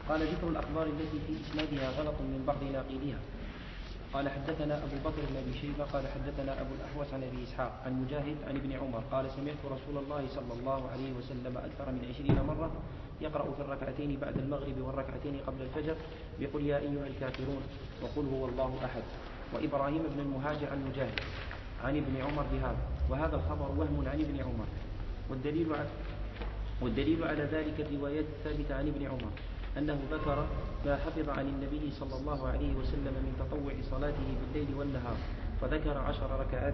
قال ذكر الأخبار التي في إسنادها غلط من بعض ناقليها. قال حدثنا أبو بكر بن أبي شيبة قال حدثنا أبو الأحوص عن أبي إسحاق عن مجاهد عن ابن عمر قال سمعت رسول الله صلى الله عليه وسلم أكثر من 20 مرة يقرأ في الركعتين بعد المغرب والركعتين قبل الفجر بقل يا أيها الكافرون وقل هو الله أحد. وإبراهيم بن المهاجر عن مجاهد عن ابن عمر بهذا، وهذا الخبر وهم عن ابن عمر. والدليل على ذلك الروايات الثابتة عن ابن عمر أنه ذكر ما حفظ عن النبي صلى الله عليه وسلم من تطوع صلاته بالليل والنهار، فذكر 10 ركعات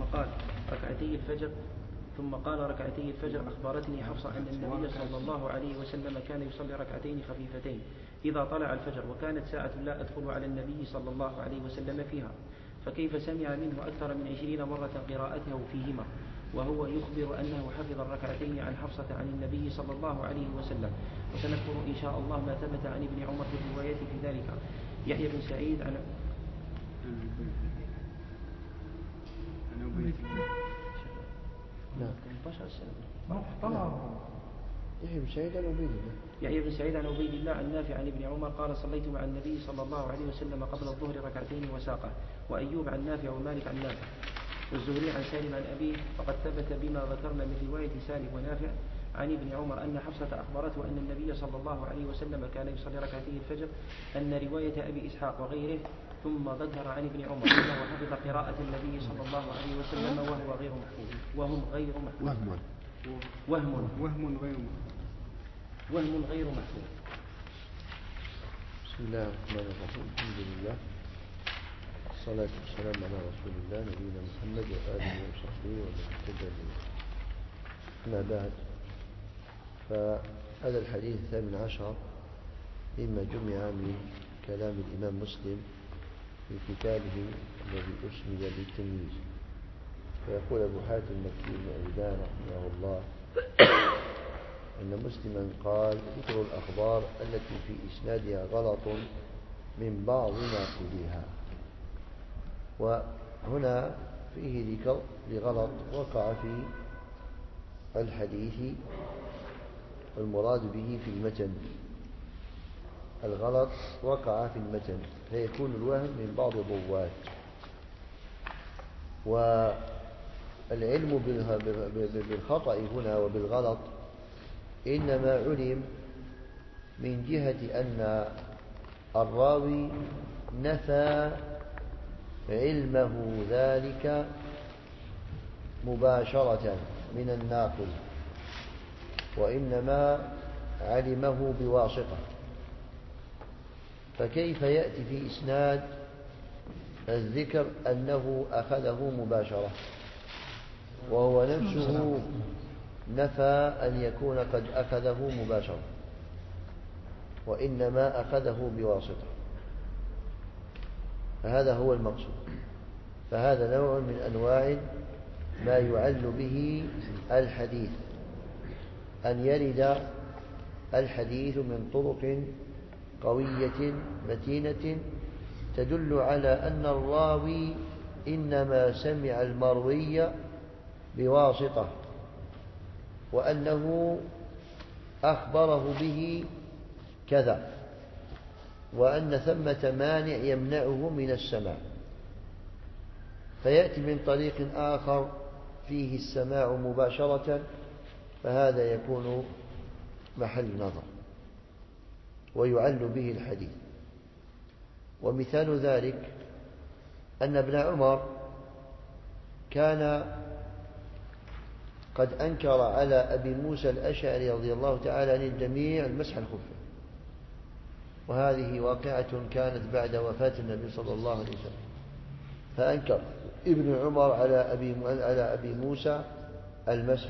ثم قال ركعتي الفجر أخبرتني حفصة أن النبي صلى الله عليه وسلم كان يصلي ركعتين خفيفتين إذا طلع الفجر، وكانت ساعة لا أدخل على النبي صلى الله عليه وسلم فيها، فكيف سمع منه أكثر من 20 مرة قراءته فيهما وهو يخبر أنه حفظ الركعتين عن حفصة عن النبي صلى الله عليه وسلم. وسنذكر إن شاء الله ما ثبت عن ابن عمر في الروايات في ذلك. يحيى بن سعيد عن يحيى بن سعيد عن عبيد الله عن نافع عن ابن عمر قال صليت مع النبي صلى الله عليه وسلم قبل الظهر ركعتين وساقه. وأيوب عن نافع ومالك عن نافع والزهري عن سالم عن أبيه، فقد ثبت بما ذكرنا من رواية سالم ونافع عن ابن عمر أن حفصة أخبرته أن النبي صلى الله عليه وسلم كان يصلي ركعتي الفجر، أن رواية أبي إسحاق وغيره ثم ذكر عن ابن عمر أنه حفظ قراءة النبي صلى الله عليه وسلم وهو غير محفوظ وهم غير محفوظ. بسم الله الرحمن الرحيم. الحمد لله والصلاة والسلام على رسول الله نبينا محمد وآله وصحبه ومن اهتدى به. أما بعد، فهذا الحديث 18 مما جمع من كلام الإمام مسلم في كتابه الذي أسمي بالتمييز. فيقول أبو حاتم المكي بن أبدان رحمه الله أن مسلما قال ذكر الأخبار التي في إسنادها غلط من بعض ناقليها. وهنا فيه ذكر لغلط وقع في الحديث، والمراد به في المتن. الغلط وقع في المتن فيكون الوهم من بعض الرواة. والعلم بالخطأ هنا وبالغلط إنما علم من جهة أن الراوي نفى علمه ذلك مباشرة من الناقل، وإنما علمه بواسطة. فكيف يأتي في إسناد الذكر أنه أخذه مباشرة وهو نفسه نفى أن يكون قد أخذه مباشرة، وإنما أخذه بواسطة؟ فهذا هو المقصود. فهذا نوع من أنواع ما يعل به الحديث، أن يرد الحديث من طرق قوية متينة تدل على أن الراوي إنما سمع المروي بواسطة، وأنه أخبره به كذا، وأن ثمة مانع يمنعه من السماع، فيأتي من طريق آخر فيه السماع مباشرة، فهذا يكون محل نظر ويعل به الحديث. ومثال ذلك أن ابن عمر كان قد أنكر على أبي موسى الأشعري رضي الله تعالى عن الجميع المسح الخفين، وهذه واقعة كانت بعد وفاة النبي صلى الله عليه وسلم. فأنكر ابن عمر على أبي موسى المسح،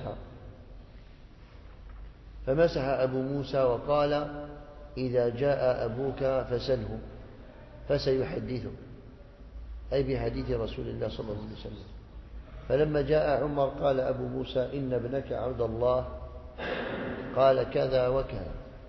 فمسح أبو موسى وقال إذا جاء أبوك فسله فسيحدثه، أي بحديث رسول الله صلى الله عليه وسلم. فلما جاء عمر قال أبو موسى إن ابنك عبد الله قال كذا وكذا،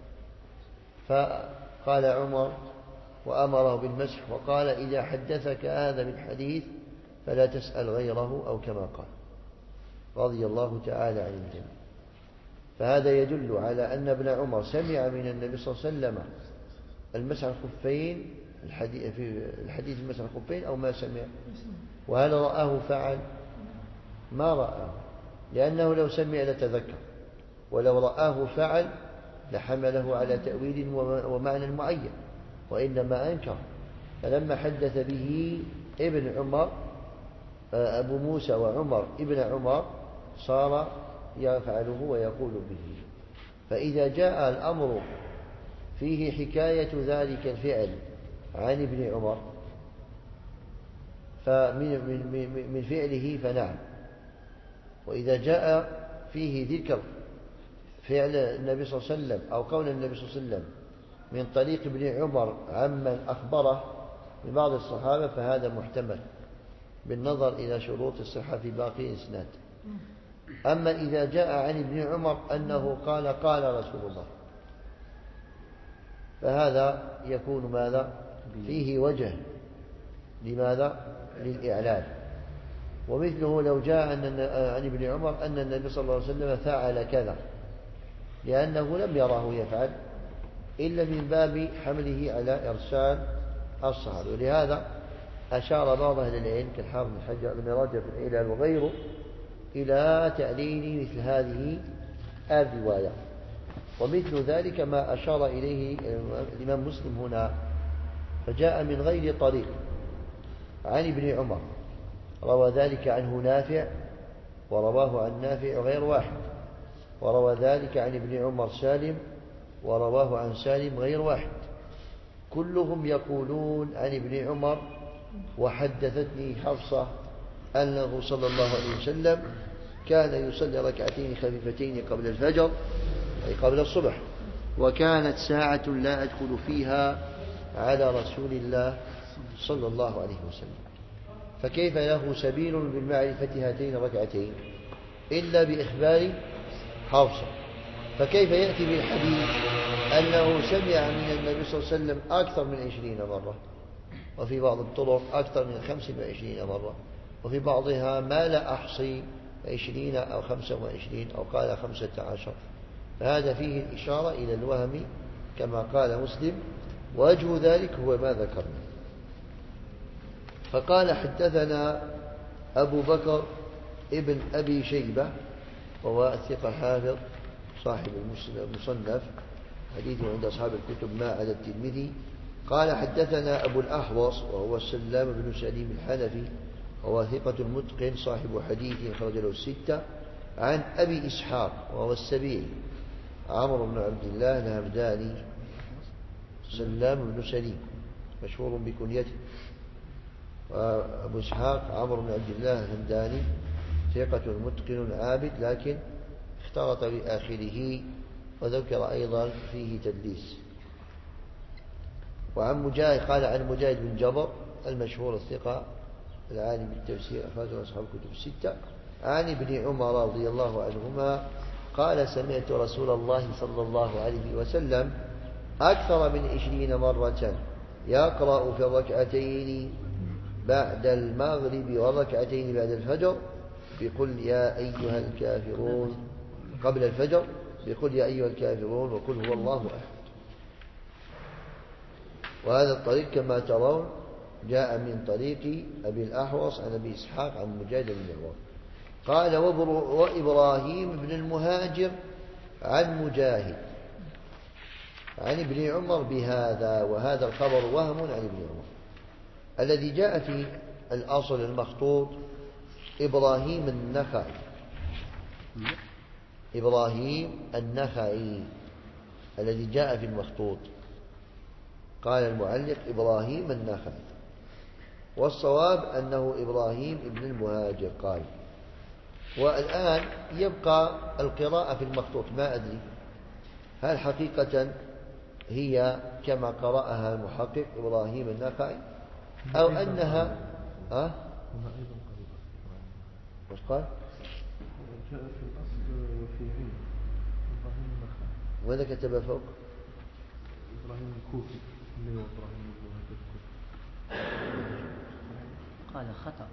فقال عمر وأمره بالمسح وقال إذا حدثك هذا بالحديث فلا تسأل غيره، أو كما قال رضي الله تعالى عن الجميع. فهذا يدل على أن ابن عمر سمع من النبي صلى الله عليه وسلم المسح الخفين في الحديث المسح الخفين أو ما سمع؟ وهل رآه فعل؟ ما رآه، لأنه لو سمع لتذكر، ولو رآه فعل لحمله على تأويل ومعنى معين، وإنما أنكر. فلما حدث به ابن عمر أبو موسى وعمر ابن عمر صار يفعله ويقول به. فإذا جاء الأمر فيه حكاية ذلك الفعل عن ابن عمر من فعله فنعم، وإذا جاء فيه ذكر فعل النبي صلى الله عليه وسلم أو قول النبي صلى الله عليه وسلم من طريق ابن عمر عمن أخبره من بعض الصحابة فهذا محتمل بالنظر إلى شروط الصحة في باقي إسناد. أما إذا جاء عن ابن عمر أنه قال قال رسول الله فهذا يكون ماذا؟ فيه وجه. لماذا؟ للإعلان. ومثله لو جاء عن ابن عمر أن النبي صلى الله عليه وسلم فعل كذا، لأنه لم يراه يفعل إلا من باب حمله على إرسال الصحابة. ولهذا أشار بعض أهل العلم كالحافظ بن حجر لم يراجع في العلل وغيره إلى تعليل مثل هذه الرواية. ومثل ذلك ما أشار إليه الإمام مسلم هنا، فجاء من غير طريق عن ابن عمر، روى ذلك عنه نافع، ورواه عن نافع غير واحد، وروى ذلك عن ابن عمر سالم، ورواه عن سالم غير واحد، كلهم يقولون عن ابن عمر وحدثتني حفصة أنه صلى الله عليه وسلم كان يصلي ركعتين خفيفتين قبل الفجر أي قبل الصبح، وكانت ساعة لا أدخل فيها على رسول الله صلى الله عليه وسلم. فكيف له سبيل بالمعرفة هاتين الركعتين إلا بإخبار حفصة؟ فكيف يأتي بالحديث أنه سمع من النبي صلى الله عليه وسلم أكثر من 20 مرة، وفي بعض الطرق أكثر من 25 مرة، وفي بعضها ما لا أحصي 20 أو 25 أو قال 15. فهذا فيه الإشارة إلى الوهم كما قال مسلم، وجه ذلك هو ما ذكرنا. فقال حدثنا أبو بكر ابن أبي شيبة وهو الثقة حافظ صاحب المصنف، حديثه عند أصحاب الكتب ما عدا الترمذي. قال حدثنا أبو الأحوص وهو السلام بن سليم الحنفي وهو ثقة متقن صاحب حديث خرج له الستة، عن أبي إسحاق وهو السبيعي عمرو بن عبد الله الهمداني سلام بن سليم مشهور بكنيته، وأبو إسحاق عمرو بن عبد الله الهمداني ثقة متقن عابد لكن اختلط بآخره وذكر أيضا فيه تدليس. وعن مجاهد قال عن مجاهد بن جبر المشهور الثقة العالم بالتفسير أخرجه أصحاب الكتب الستة، عن ابن عمر رضي الله عنهما قال سمعت رسول الله صلى الله عليه وسلم أكثر من 20 مرة يقرأ في الركعتين بعد المغرب والركعتين بعد الفجر بقل يا أيها الكافرون قبل الفجر بقل يا أيها الكافرون وقل هو الله أحد. وهذا الطريق كما ترون جاء من طريق أبي الأحوص عن أبي إسحاق عن مجاهد بن عمر. قال وإبراهيم بن المهاجر عن مجاهد عن ابن عمر بهذا، وهذا الخبر وهم عن ابن عمر. الذي جاء في الأصل المخطوط إبراهيم النخعي، إبراهيم النخعي الذي جاء في المخطوط، قال المعلق إبراهيم النخعي، والصواب أنه إبراهيم ابن المهاجر قال. والآن يبقى القراءة في المخطوط، ما أدري هل حقيقة هي كما قرأها المحقق إبراهيم النخعي أو أنها وش قال؟ جاء في الأصل في عين إبراهيم النخعي. وإذا كتب فوق إبراهيم الكوفي اللي هو إبراهيم الكوفي قال خطأ.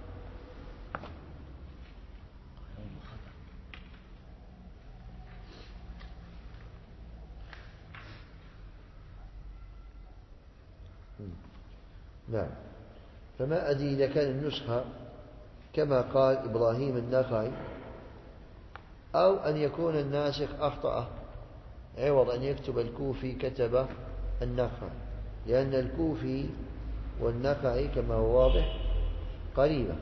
نعم. فما أدري إذا كان النسخة كما قال إبراهيم النخعي، أو أن يكون الناسخ أخطأ، عوض أن يكتب الكوفي كتب النخعي، لأن الكوفي والنخعي كما هو واضح قريبة.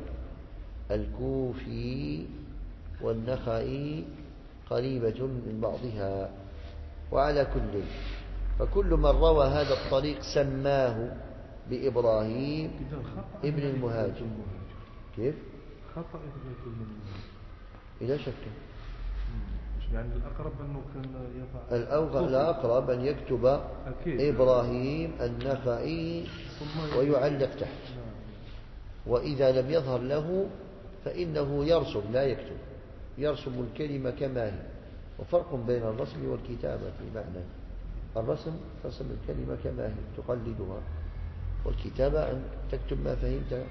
الكوفي والنخعي قريبة من بعضها. وعلى كل، فكل من روى هذا الطريق سماه بإبراهيم ابن المهاجر. كيف؟ خطأ إذا يكون من إذا شك يعني الأقرب أنه كان يضع الأقرب أن يكتب إبراهيم النخعي ويعلق تحت. وإذا لم يظهر له فإنه يرسم لا يكتب، يرسم الكلمة كما هي. وفرق بين الرسم والكتابة في معنى. الرسم رسم الكلمة كما هي تقلدها، والكتابة أن تكتب ما فهمت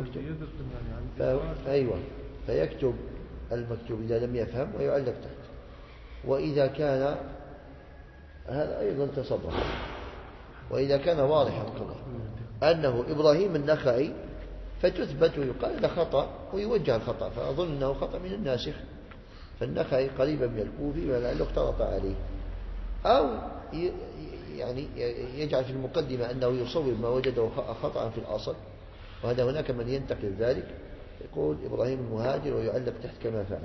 أيوة، فيكتب المكتوب إذا لم يفهم ويعلق تحت. وإذا كان هذا أيضا تصرف، وإذا كان واضحا أنه إبراهيم النخعي فتثبت ويقال هذا خطأ ويوجه الخطأ، فأظن أنه خطأ من الناسخ، فالنخعي قريبا من الكوفي ولعله اختلط عليه. أو يعني يجعل في المقدمة أنه يصور ما وجده خطأ في الأصل، وهذا هناك من ينتقل ذلك يقول إبراهيم المهاجر ويعلق تحت كما فعل.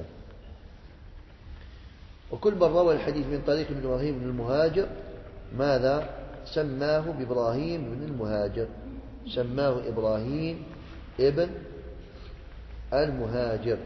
وكل من روى الحديث من طريق إبراهيم بن المهاجر ماذا سماه بإبراهيم بن المهاجر، سماه إبراهيم ابن المهاجر.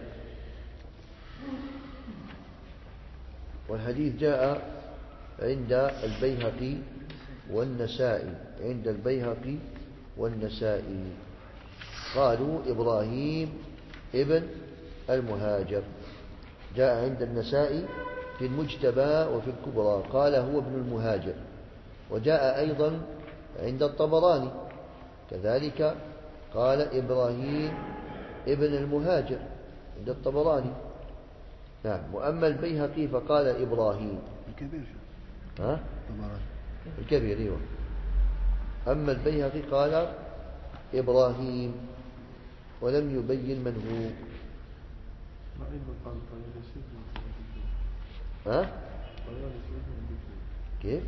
والحديث جاء عند البيهقي والنسائي، عند البيهقي والنسائي قالوا إبراهيم ابن المهاجر. جاء عند النسائي في المجتبى وفي الكبرى قال هو ابن المهاجر. وجاء أيضا عند الطبراني كذلك قال إبراهيم ابن المهاجر عند الطبراني. نعم. وأما البيهقي فقال إبراهيم الكبير. ها؟ الكبير ايوه. أما البيهقي قال إبراهيم ولم يبين من هو. ها؟ كيف؟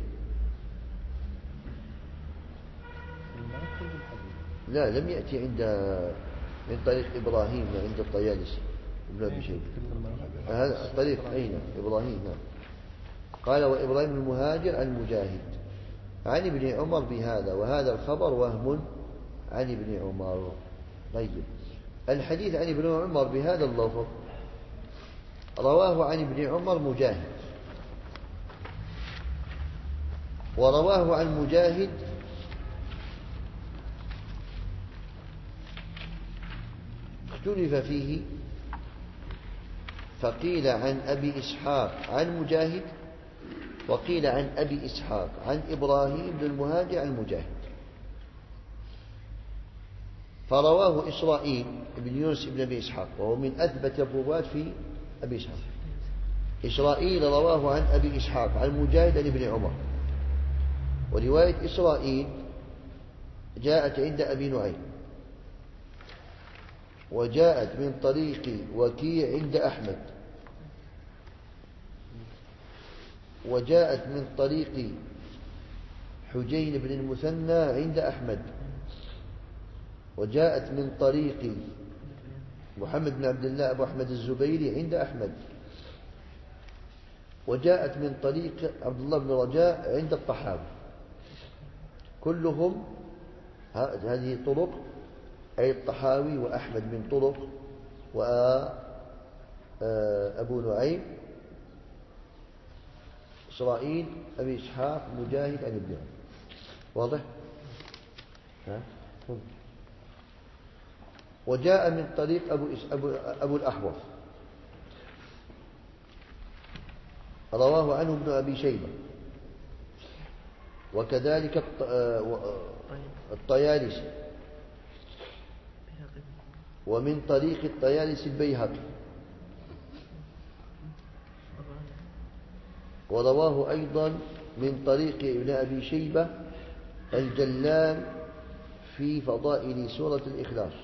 لا لم يأتي من طريق إبراهيم عند الطيالسي ابن أبي شيبة. هذا الطريق أين إبراهيم. نعم. قال وإبراهيم المهاجر المجاهد عن ابن عمر بهذا، وهذا الخبر وهم عن ابن عمر. طيب الحديث عن ابن عمر بهذا اللفظ رواه عن ابن عمر مجاهد، ورواه عن مجاهد اختلف فيه، فقيل عن أبي إسحاق عن مجاهد، وقيل عن أبي إسحاق عن إبراهيم بن المهاجر عن مجاهد. فرواه إسرائيل بن يونس بن أبي إسحاق، وهو من أثبت الرواة في أبي إسحاق. إسرائيل رواه عن أبي إسحاق عن مجاهد عن ابن عمر. ورواية إسرائيل جاءت عند أبي نعيم، وجاءت من طريق وكيع عند أحمد، وجاءت من طريق حجين بن المثنى عند أحمد، وجاءت من طريق محمد بن عبد الله أبو أحمد الزبيري عند أحمد، وجاءت من طريق عبد الله بن رجاء عند الطحاوي. كلهم هذه طرق، أي الطحاوي وأحمد من طرق، وأبو نعيم إسرائيل أبي إسحاق مجاهد عن ابن عمر. واضح؟ وجاء من طريق أبو الأحوص رواه عنه ابن أبي شيبة، وكذلك الطيالسي، ومن طريق الطيالسي البيهقي، ورواه أيضا من طريق ابن أبي شيبة الجلال في فضائل سورة الإخلاص.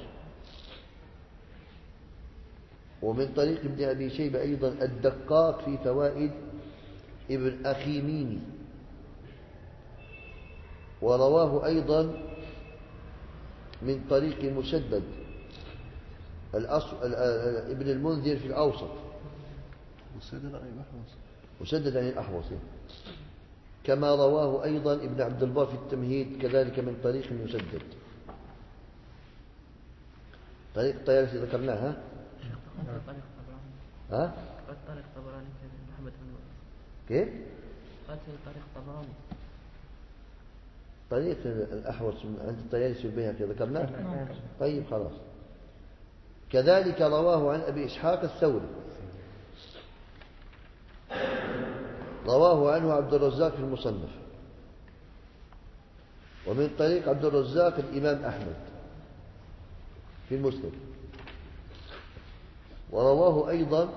ومن طريق ابن أبي شيبة أيضا الدقاق في فوائد ابن أخي ميمي. ورواه أيضا من طريق مسدد ابن المنذر في الأوسط. مسدد عن الأحوص، كما رواه أيضا ابن عبد البر في التمهيد كذلك من طريق مسدد. طريق الطيالسي ذكرناها. ها؟ طريق طبراني محمد بن كيف؟ قال في طريق طبراني. طريق الأحوص عند الطيالسي والبيهقي ذكرناه. طيب خلاص. كذلك رواه عن أبي إسحاق الثوري، رواه عنه عبد الرزاق في المصنف، ومن طريق عبد الرزاق الإمام أحمد في المسند، ورواه أيضا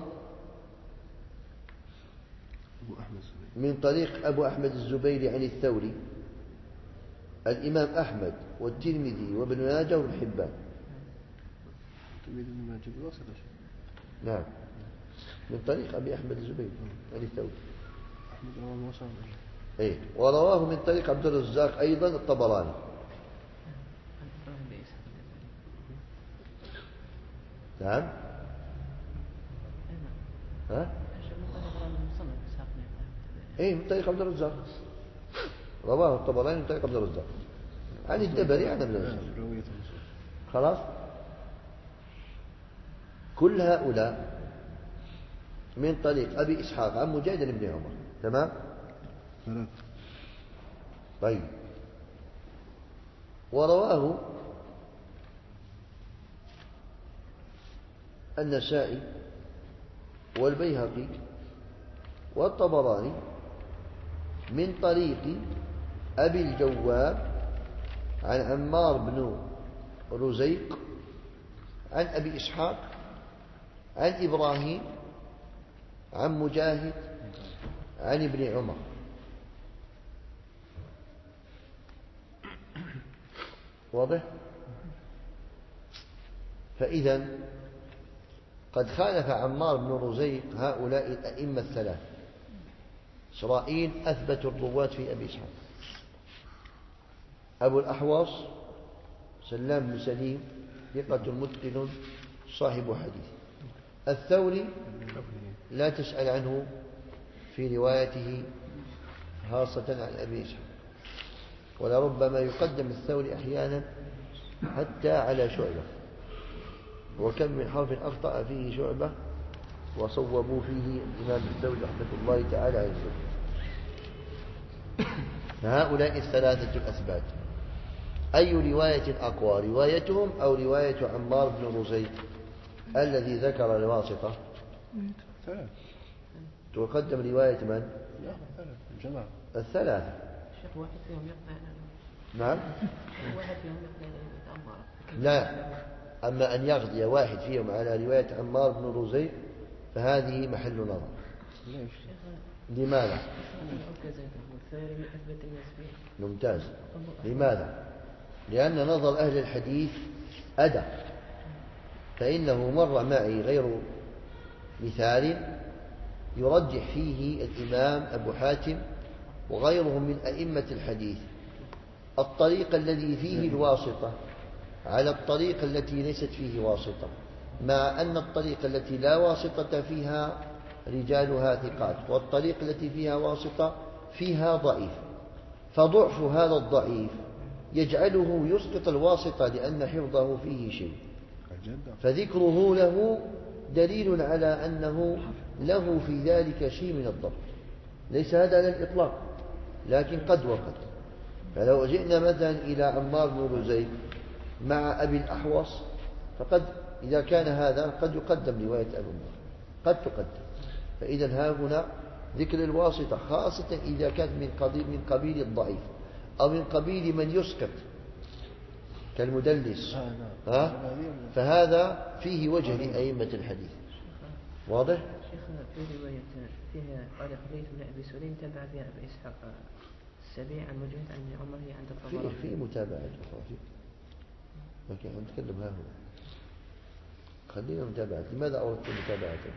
من طريق أبو أحمد الزبيري عن الثوري الإمام أحمد والترمذي وابن ماجه وابن حبان. نعم، من طريق أبي أحمد الزبيري عن الثوري. إيه، ورواه من طريق عبد الرزاق أيضا الطبراني. نعم. ها؟ إيه، من طريق عبد الرزاق، رواه الطبراني من طريق عبد الرزاق عن الدبري عن ابن الرزاق. خلاص. كل هؤلاء من طريق أبي إسحاق عن مجاهد بن عمر. تمام. طيب. ورواه النسائي والبيهقي والطبراني من طريق أبي الجواب عن عمار بن رزيق عن أبي إسحاق عن إبراهيم عن مجاهد عن ابن عمر. واضح؟ فإذا قد خالف عمار بن رزيق هؤلاء الأئمة الثلاث. إسرائيل أثبت الرواة في أبي إسحاق. أبو الأحوص سلام بن سليم ثقة متقن صاحب حديث. الثوري لا تسأل عنه في روايته خاصة عن أبي إسحاق، ولربما يقدم الثوري أحيانا حتى على شعبة، وكم من حرف أخطأ فيه شعبة وصوبوا فيه الإمام الثوري رحمة الله تعالى عليه. فهؤلاء الثلاثة الأثبات أي رواية أقوى، روايتهم أو رواية عمار بن رزيق الذي ذكر الواسطة؟ تقدم رواية من؟ الثلاثة. واحد فيهم يقطع. نعم. واحد فيهم يقطع. لا، أما أن يغضي واحد فيهم على رواية عمار بن رزيق فهذه محل نظر. لماذا؟ ممتاز. لماذا؟ لأن نظر أهل الحديث أدى، فإنه مر معي غير مثال يرجح فيه الإمام أبو حاتم وغيرهم من أئمة الحديث الطريق الذي فيه الواسطة على الطريق التي ليست فيه واسطة، مع أن الطريق التي لا واسطة فيها رجالها ثقات، والطريق التي فيها واسطة فيها ضعيف، فضعف هذا الضعيف يجعله يسقط الواسطة لأن حفظه فيه شيء، فذكره له دليل على أنه له في ذلك شيء من الضبط. ليس هذا على الإطلاق، لكن قد وقد. فلو جئنا مثلا إلى عمار بن رزيق مع أبي الأحوص فقد إذا كان هذا قد يقدم رواية أبي عمر، قد تقدم. فإذا ها هنا ذكر الواسطة خاصة إذا كانت من قبيل الضعيف أو من قبيل من يسقط كالمدلس، فهذا فيه وجه لأئمة الحديث. واضح؟ شيخ في رواية فيها قال خليل بن أبي سليم تبع فيها أبي إسحاق السبيع عن مجاهد عن ابن عمر هي عند الطبراني. في متابعة أخرى لكن نتكلم ها هنا. خلينا متابعة. لماذا أردت متابعة أنت؟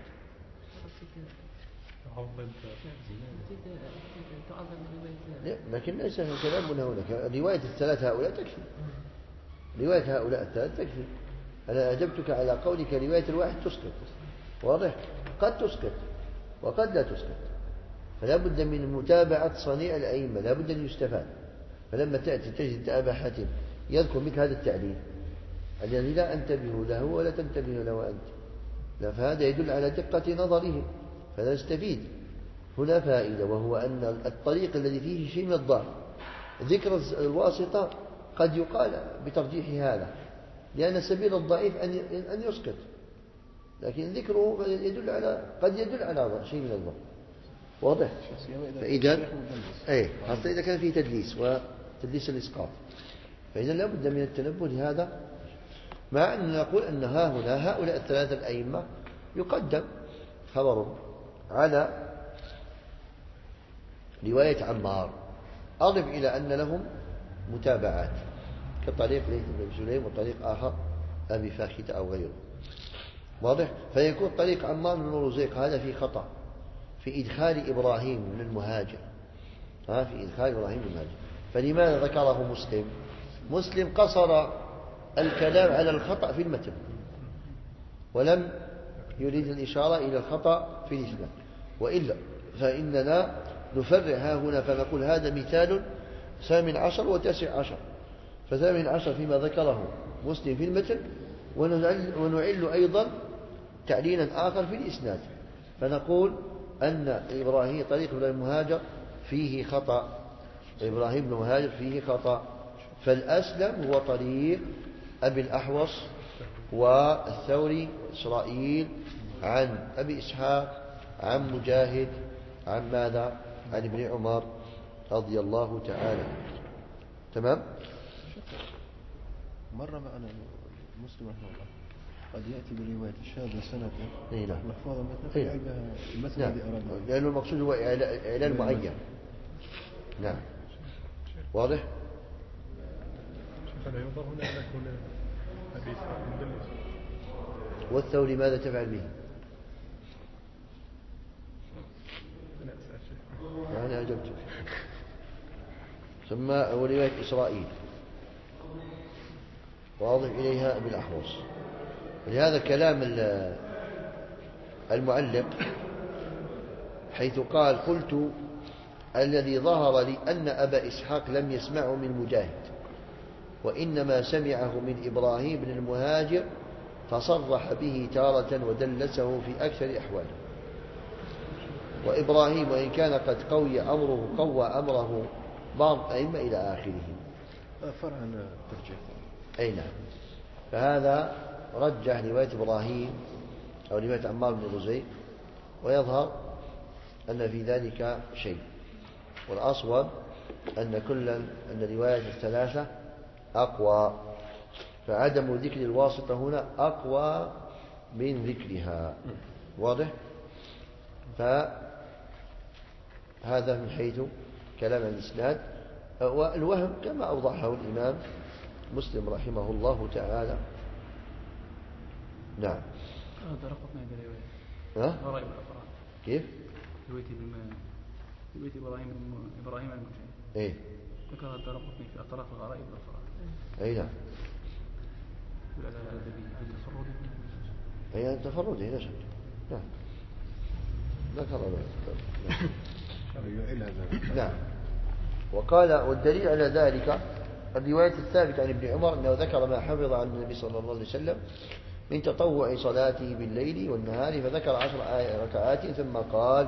لا، لكن ليس كلامنا هنا. رواية الثلاث هؤلاء تكفي. رواية هؤلاء الثلاث تكفي. أنا أجبتك على قولك رواية الواحد تسقط. واضح؟ قد تسقط وقد لا تسقط. فلا بد من متابعة صنيع الأئمة، لا بد أن يستفاد. فلما تأتي تجد أبا حاتم يذكر مثل هذا التعليل الذي لا أنتبه له ولا تنتبه له أنت، لا، فهذا يدل على دقة نظره، فنستفيد هنا فائدة، وهو أن الطريق الذي فيه شيء من الضعف ذكر الواسطة قد يقال بترجيح هذا، لأن سبيل الضعيف أن يسقط، لكن ذكره قد يدل على شيء من الضعف. واضح؟ فإذا حتى إذا كان فيه تدليس وتدليس الإسقاط، فإذا لا بد من التنبه لهذا، مع أن نقول أن هؤلاء الثلاثة الأئمة يقدم خبرهم على رواية عمار، أضف إلى أن لهم متابعات كطريق ليث بن سليم وطريق آخر أبي فاخته أو غيره. واضح؟ فيكون طريق عمار بن رزيق هذا في خطأ في إدخال إبراهيم من المهاجر، في إدخال إبراهيم من المهاجر. فلماذا ذكره مسلم؟ مسلم قصر الكلام على الخطأ في المتن ولم يريد الإشارة إلى الخطأ في الإسلام، وإلا فإننا نفرع ها هنا فنقول هذا مثال 18 و19، ف18 فيما ذكره مسلم في المتن، ونعل أيضا تعليلا آخر في الإسناد، فنقول أن إبراهيم طريق ابن المهاجر فيه خطأ، إبراهيم بن مهاجر فيه خطأ، فالأسلم هو طريق أبي الأحوص والثوري وإسرائيل عن أبي إسحاق عن مجاهد عن ماذا؟ عن ابن عمر رضي الله تعالى. تمام؟ مر معنا مسلم رحمه الله قد يأتي برواية الشاذ سنة محفوظة مثل المثل الذي أرادنا، لأنه المقصود هو إعلان معين. نعم، واضح؟ فلا ينظر هنا أن يكون أبي إسحاق مدلس. والثوري ماذا تفعل به؟ أنا أجبتك. ثم رواية إسرائيل وأضف إليها أبي الأحوص. ولهذا كلام المعلق حيث قال قلت الذي ظهر لي أن أبا إسحاق لم يسمعه من مجاهد، وإنما سمعه من إبراهيم بن المهاجر، فصرح به تارة ودلسه في أكثر أحواله. وإبراهيم وإن كان قد قوى أمره بعض أئمة إلى آخره. فرع عن الترجيح. أي نعم. فهذا رجح رواية إبراهيم أو رواية عمار بن رزيق، ويظهر أن في ذلك شيء، والأصوب أن رواية الثلاثة أقوى، فعدم ذكر الواسطة هنا أقوى من ذكرها. واضح؟ فهذا من حيث كلام الإسناد. والوهم كما أوضحه الإمام مسلم رحمه الله تعالى. نعم. درقتنا هذه الرواية. غرائب الأفراد. كيف؟ رواية إبراهيم المجاهد. إيه. ذكر درقتني في أطراف غرائب الأفراد. أي نعم. هي التفرد لا شك. نعم. ذكر نعم. وقال والدليل على ذلك الرواية الثابتة عن ابن عمر أنه ذكر ما حفظ عن النبي صلى الله عليه وسلم من تطوع صلاته بالليل والنهار، فذكر 10 ركعات ثم قال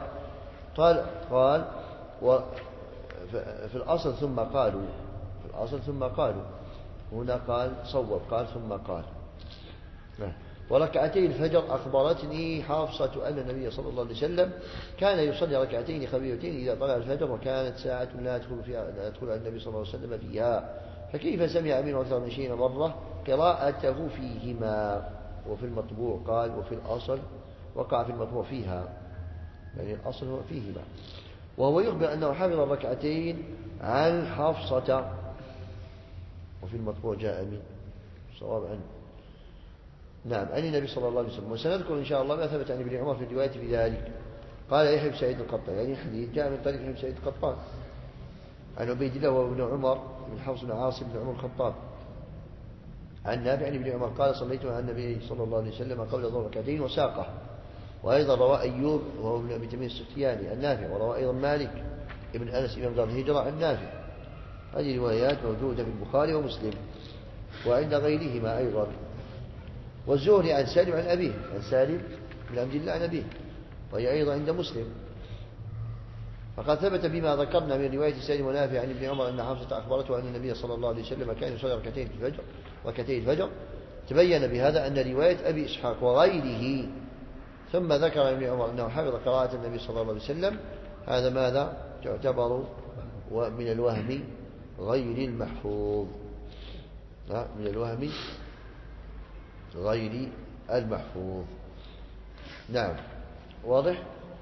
في الأصل ثم قالوا هنا قال صوب، قال ثم قال. وركعتي الفجر أخبرتني حافصة أن النبي صلى الله عليه وسلم كان يصلي ركعتين خفيفتين إذا طلع الفجر، وكانت ساعة لا يدخل النبي صلى الله عليه وسلم فيها، فكيف سمع منه أكثر من 20 مرة قراءته فيهما. وفي المطبوع قال وفي الأصل وقع في المطبوع فيها، يعني الأصل هو فيهما، وهو يخبر أنه حفظ الركعتين عن حفصة، وفي المطبوع جاء من صواب عنه. نعم، عن النبي صلى الله عليه وسلم. وسنذكر إن شاء الله ما ثبت عن ابن عمر في الرواية في ذلك. قال يحيى بن سعيد القطان، يعني حديث جاء من طريق يحيى بن سعيد القطان عن عبيد الله وابن عمر بن حفص بن عاصم بن عمر الخطاب عن نافع عن ابن عمر قال صليت مع النبي صلى الله عليه وسلم قبل الظهر ركعتين وساقه. وأيضا روى أيوب وهو ابن أبي تميم السختياني عن نافع، وروى أيضا مالك ابن أنس إمام دار الهجرة عن نافع. هذه روايات موجودة في البخاري ومسلم وعند غيرهما أيضا. والزهري عن سالم عن أبيه، عن سالم بن عبد الله عن أبيه، وهي أيضا عند مسلم. فقد ثبت بما ذكرنا من رواية سالم ونافع عن ابن عمر أن حفصة أخبرته أن النبي صلى الله عليه وسلم كان يصلي ركعتي الفجر. تبين بهذا أن رواية أبي إسحاق وغيره. ثم ذكر ابن عمر أنه حفظ قراءة النبي صلى الله عليه وسلم. هذا ماذا تعتبر من الوهم غير المحفوظ، من الوهم غير المحفوظ. نعم، واضح.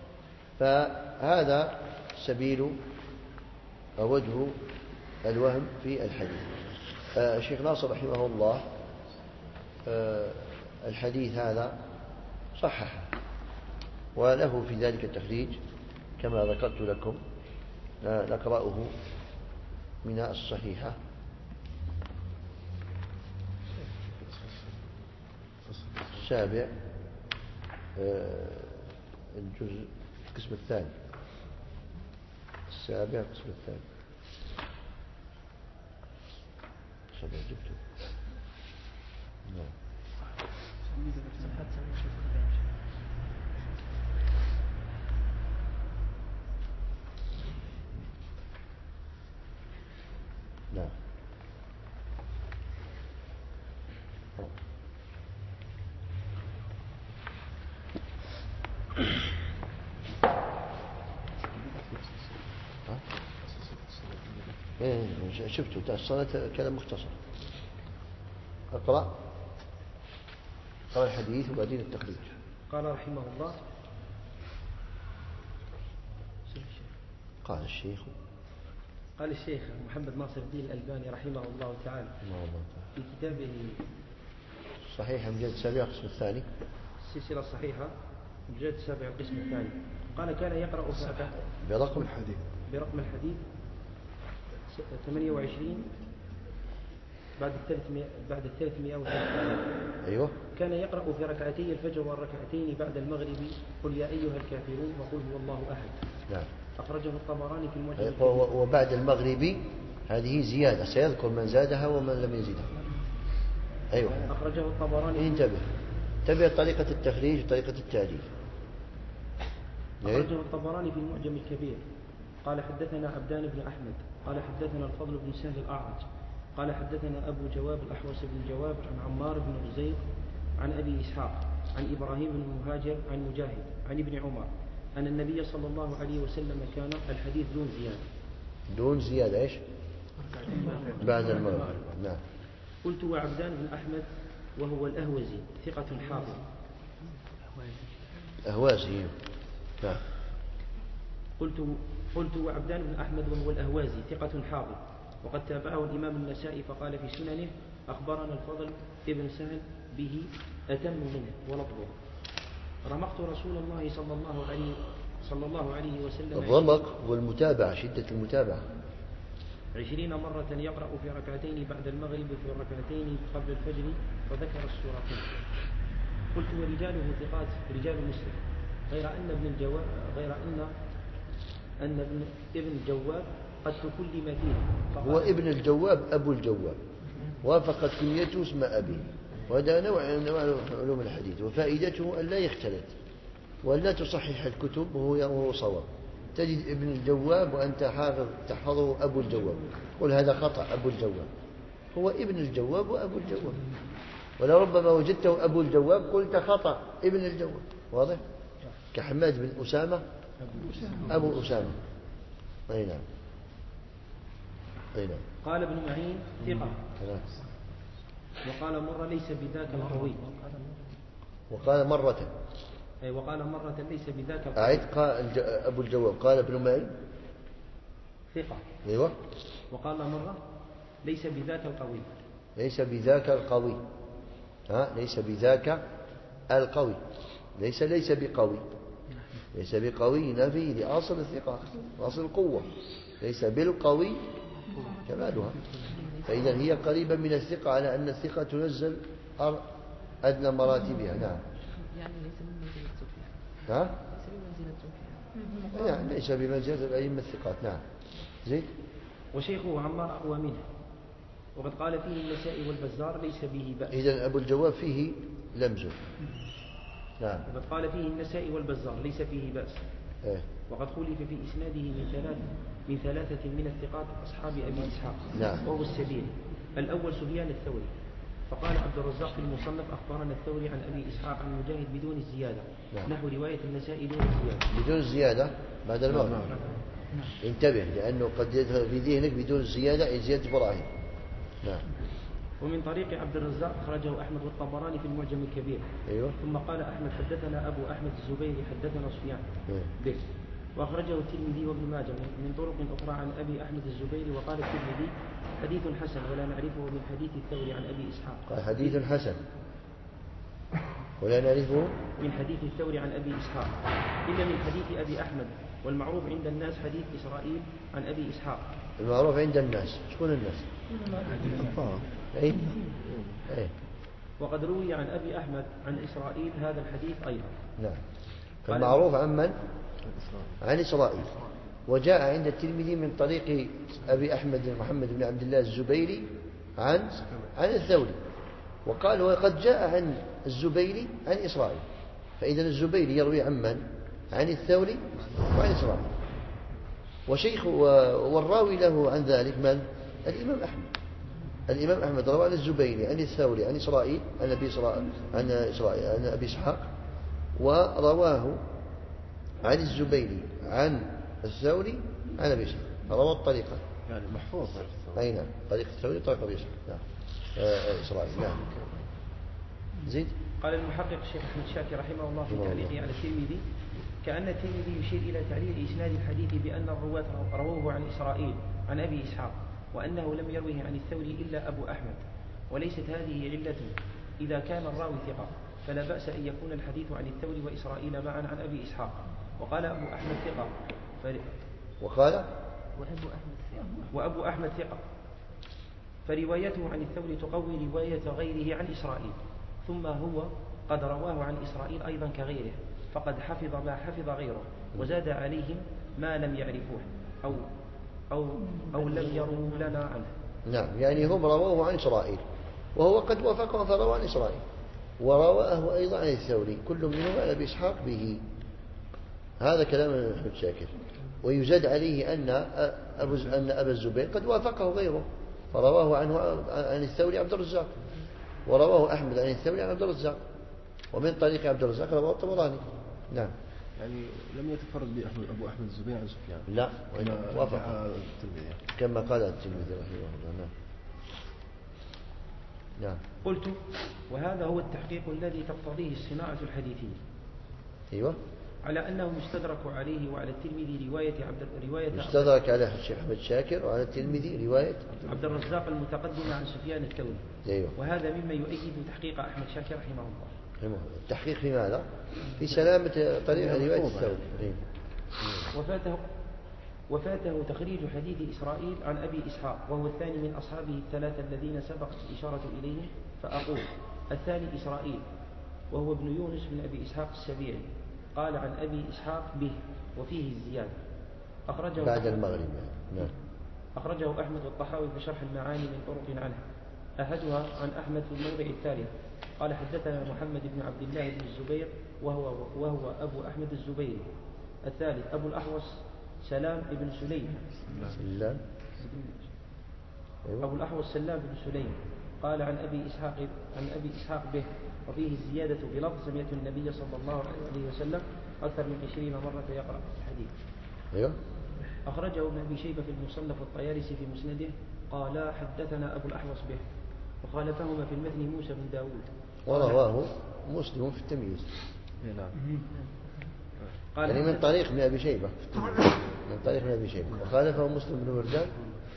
فهذا سبيل وجه الوهم في الحديث. الشيخ ناصر رحمه الله الحديث هذا صححه، وله في ذلك التخريج كما ذكرت لكم. نقرأه من الصحيحة. السابع الجزء القسم الثاني. السابع القسم الثاني. سبع جبته. نعم. نعم. شفته الصلاة كلام مختصر. أقرأ الحديث وبعدين التخريج. قال رحمه الله. قال الشيخ محمد ناصر الدين الألباني رحمه الله تعالى في كتابه صحيح المجلد السابع القسم الثاني، السلسلة الصحيحة المجلد السابع القسم الثاني، قال كان يقرأ برقم الحديث 28 بعد 300 أيوة. كان يقرأ في ركعتي الفجر والركعتين بعد المغرب قل يا أيها الكافرون وقل هو الله أحد. نعم. أخرجه الطبراني في المعجم. وبعد المغرب هذه زيادة، سيذكر من زادها ومن لم يزدها. أيوة. أخرجه الطبراني. انتبه طريقة التخريج وطريقة التعليل. أخرجه الطبراني في المعجم الكبير. قال حدثنا عبدان بن أحمد قال حدثنا الفضل بن سهل الأعرج قال حدثنا أبو جواب الأحوص بن جواب عن عمار بن عزير عن أبي إسحاق عن إبراهيم بن مهاجر عن مجاهد عن ابن عمر أن النبي صلى الله عليه وسلم كان الحديث دون زيادة إيش؟ بعد المغرب. نعم. قلت وعبدان بن أحمد وهو الأهوزي ثقة حافظ. أهوازي. نعم. قلت وعبدان بن أحمد وهو الأهوازي ثقة حافظ، وقد تابعه الإمام النسائي فقال في سننه أخبرنا الفضل ابن سهل به أتم منه ولطبه. رمقت رسول الله صلى الله عليه وسلم. الرمق والمتابعة، شدة المتابعة. 20 مرة يقرأ في ركعتين بعد المغرب في الركعتين قبل الفجر وذكر السورتين. قلت ورجاله ثقات رجال مسلم غير أن ابن الجواب قد كلم فيه. هو ابن الجواب أبو الجواب، وافقت كنيته اسم أبيه، وهذا نوع من علوم الحديث، وفائدته أن لا يختلط وأن لا تصحح الكتب وهو صواب. تجد ابن الجواب وأنت تحفظه أبو الجواب، قل هذا خطأ أبو الجواب، هو ابن الجواب وأبو الجواب. ولربما وجدته أبو الجواب قلت خطأ ابن الجواب. واضح؟ كحماد بن أسامة أبو أسامة. أي نعم. قال ابن معين ثقة. وقال مرة ليس بذاك القوي. وقال مرة ليس بذاك القوي. أعيد. قال أبو الجواب قال ابن معين ثقة. أيوة. وقال مرة ليس بذاك القوي. ليس بذاك القوي. ليس بذاك القوي، ليس بقوي. ليس بقوي نفي لأصل الثقة، أصل القوة. ليس بالقوي كمالها، فإذا هي قريبة من الثقة، على أن الثقة تنزل أدنى مراتبها. نعم. يعني ليس بمنزلة سفيان. ليس بمنزلة سفيان. يعني ليس بمنزلة الأئمة الثقات. نعم. زيد. وشيخه عمار أقوى منه، وقد قال فيه النسائي والبزار ليس به بأس. إذن أبو الجواب فيه لمزه. نعم. وقد قال فيه النسائي والبزار ليس فيه بأس. وقد خلف في إسناده من ثلاثة من الثقات أصحاب أبي إسحاق. نعم. وهو السبيل. الأول سفيان الثوري، فقال عبد الرزاق في المصنف أخبرنا الثوري عن أبي إسحاق عن مجاهد بدون الزيادة. نعم. نحو رواية النسائي دون الزيادة. بدون الزيادة بعد المغرب. انتبه، لأنه قد يظهر في ذهنك بدون الزيادة أي زيادة إبراهيم. نعم. ومن طريق عبد الرزاق أخرجه أحمد والطبراني في المعجم الكبير. أيوة. ثم قال أحمد حدثنا أبو أحمد الزبيري حدثنا سفيان به. وأخرجه الترمذي وابن ماجه من طرق أخرى عن أبي أحمد الزبيري. وقال الترمذي حديث حسن ولا نعرفه من حديث الثوري عن أبي إسحاق. قال حديث حسن ولا نعرفه من حديث الثوري عن أبي إسحاق إلا من حديث أبي أحمد. والمعروف عند الناس حديث إسرائيل عن أبي إسحاق. المعروف عند الناس شكون الناس؟ أي. وقد روي عن أبي أحمد عن إسرائيل هذا الحديث أيضا. نعم. فالمعروف عن من؟ عن إسرائيل. وجاء عند الترمذي من طريق أبي أحمد محمد بن عبد الله الزبيري عن الثوري. وقال وقد جاء عن الزبيري عن إسرائيل. فإذا الزبيري يروي عن من؟ عن الثوري وعن إسرائيل. وشيخ والراوي له عن ذلك من؟ الإمام أحمد. الإمام أحمد روى عن الزبيري عن الثوري عن إسرائيل عن أبي إسحاق، ورواه عن الزبيري عن الثوري عن أبي إسحاق. روى الطريقة يعني محفوظ. أي نعم، طريق الثوري طريق أبي إسحاق. نعم. إسرائيل. نعم. زيد. قال المحقق الشيخ أحمد شاكر رحمه الله في تعليقه على الترمذي: كأن الترمذي يشير إلى تعليل إسناد الحديث بأن الرواة رووه عن إسرائيل عن أبي إسحاق، وأنه لم يروه عن الثوري إلا أبو أحمد. وليست هذه علة إذا كان الراوي ثقة، فلا بأس أن يكون الحديث عن الثوري وإسرائيل معا عن أبي إسحاق. وقال أبو أحمد ثقة وأبو أحمد ثقة، فروايته عن الثوري تقوي رواية غيره عن إسرائيل. ثم هو قد رواه عن إسرائيل أيضا كغيره، فقد حفظ ما حفظ غيره، وزاد عليهم ما لم يعرفوه أو لم يروا لنا عنه. نعم، يعني هم رواه عن إسرائيل وهو قد وافقه فروى عن إسرائيل، ورواه أيضا عن الثوري، كل منهم عن أبي إسحاق به. هذا كلام أحمد شاكر. ويزاد عليه أن أبا الزبير قد وافقه غيره، فرواه عنه عن الثوري عبد الرزاق، ورواه أحمد عن الثوري عن عبد الرزاق، ومن طريق عبد الرزاق رواه الطبراني. نعم. يعني لم يتفرد أبو أحمد الزبير عن سفيان. لا، وافق كما قال الترمذي رحمه الله. نعم. نعم. قلت: وهذا هو التحقيق الذي تقتضيه الصناعة الحديثية. أيوة. على أنه مستدرك عليه وعلى الترمذي رواية مستدرك على الشيخ أحمد شاكر وعلى الترمذي رواية عبد الرزاق المتقدمة عن سفيان الثوري. أيوة. وهذا مما يؤيد تحقيق أحمد شاكر رحمه الله. التحقيق في ماذا؟ في سلامة طريق رواية الثوري. وفاته تخريج حديث إسرائيل عن أبي إسحاق، وهو الثاني من أصحابه الثلاثة الذين سبقت الإشارة إليهم. فأقول: الثاني إسرائيل، وهو ابن يونس بن أبي إسحاق السبيعي، قال عن أبي إسحاق به، وفيه الزيادة. أخرجه بعد المغرب. نعم. أخرجه أحمد والطحاوي في شرح المعاني من طرق عنه. أحدها عن أحمد في الموضع الثالث قال: حدثنا محمد بن عبد الله بن الزبير وهو أبو أحمد الزبيري. الثالث أبو الأحوص سلام بن سليم. أبو الأحوص سلام بن سليم قال عن أبي إسحاق به، وفيه الزيادة بلفظ: سمعت النبي صلى الله عليه وسلم أكثر من 20 مرة يقرأ الحديث. أيوه. أخرجه ابن أبي شيبة في المصنف والطيالسي في مسنده قال: حدثنا أبو الأحوص به. وخالفهما في المتن موسى بن داود، ورواه مسلم في التمييز. نعم. يعني من طريق ابن أبي شيبة، من طريق ابن أبي شيبة. وخالفه مسلم بن وردان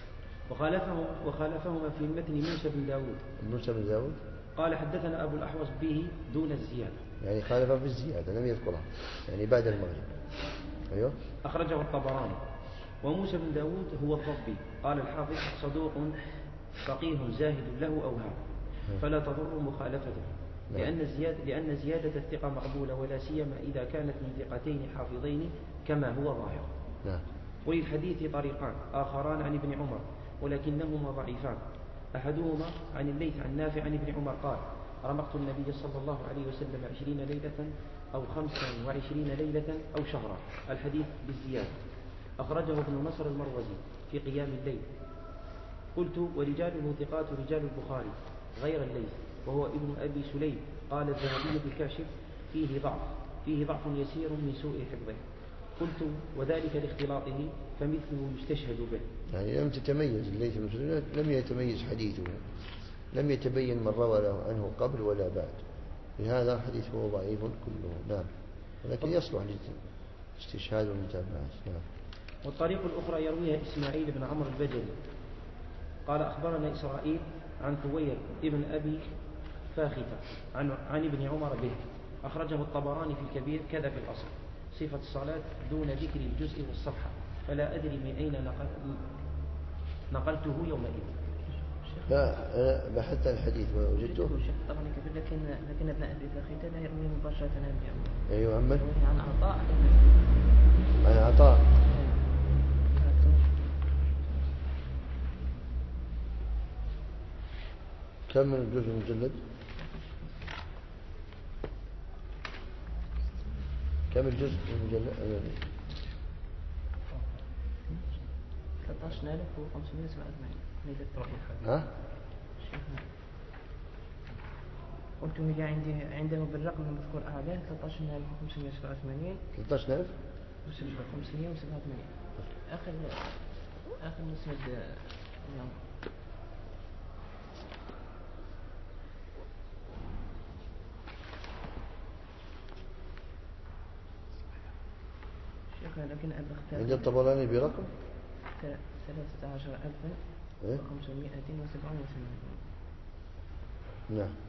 وخالفهما في المتن موسى بن داود. موسى بن داود قال حدثنا أبو الأحوص به دون الزيادة، يعني خالف في الزيادة لم يذكرها، يعني بعد المغرب. أيوه. أخرجه الطبراني. وموسى بن داود هو الضبي. قال الحافظ صدوق فقيه زاهد له أوهام فلا تضر مخالفته، لأن زيادة الثقة مقبولة، ولا سيما إذا كانت من ثقتين حافظين كما هو ظاهر. وللحديث طريقان آخران عن ابن عمر ولكنهما ضعيفان. أحدهما عن الليث عن نافع عن ابن عمر قال رمقت النبي صلى الله عليه وسلم 20 ليلة أو 25 ليلة أو شهرا. الحديث بالزيادة. أخرجه ابن نصر المروزي في قيام الليل. قلت ورجاله ثقات رجال البخاري غير الليث وهو ابن أبي سليم. قال الذهبي في الكاشف فيه ضعف يسير من سوء حفظه. قلت وذلك لاختلاطه فمثله يستشهد به. يعني لم تتميز الليث بن سليم، لم يتميز حديثه، لم يتبين من روى عنه قبل ولا بعد، لهذا حديثه ضعيف كله. نعم. ولكن يصلح للاستشهاد والمتابعة. نعم. والطريق الأخرى يرويها إسماعيل بن عمرو البجلي قال أخبرنا إسرائيل عن ثوير ابن أبي فاخته عن ابن عمر به. أخرجه الطبراني في الكبير كذا في الأصل. صفة الصلاة دون ذكر الجزء والصفحة، فلا أدري من أين نقلته يومئذ. لا بحثت الحديث ووجدته طبعا كبير، لكن ابن أبي فاخته لا يروي مباشرة عن ابن عمر. أيوة. عمن؟ عن عطاء. عن عطاء. كم من الجزء المجلد؟ كم الجزء المجلد؟ 13587. ها؟ قلت هي عنده بالرقم المذكور أعلاه 13587. 13587 آخر مسند اليوم. لكن عند الطبراني برقم 13587. نعم.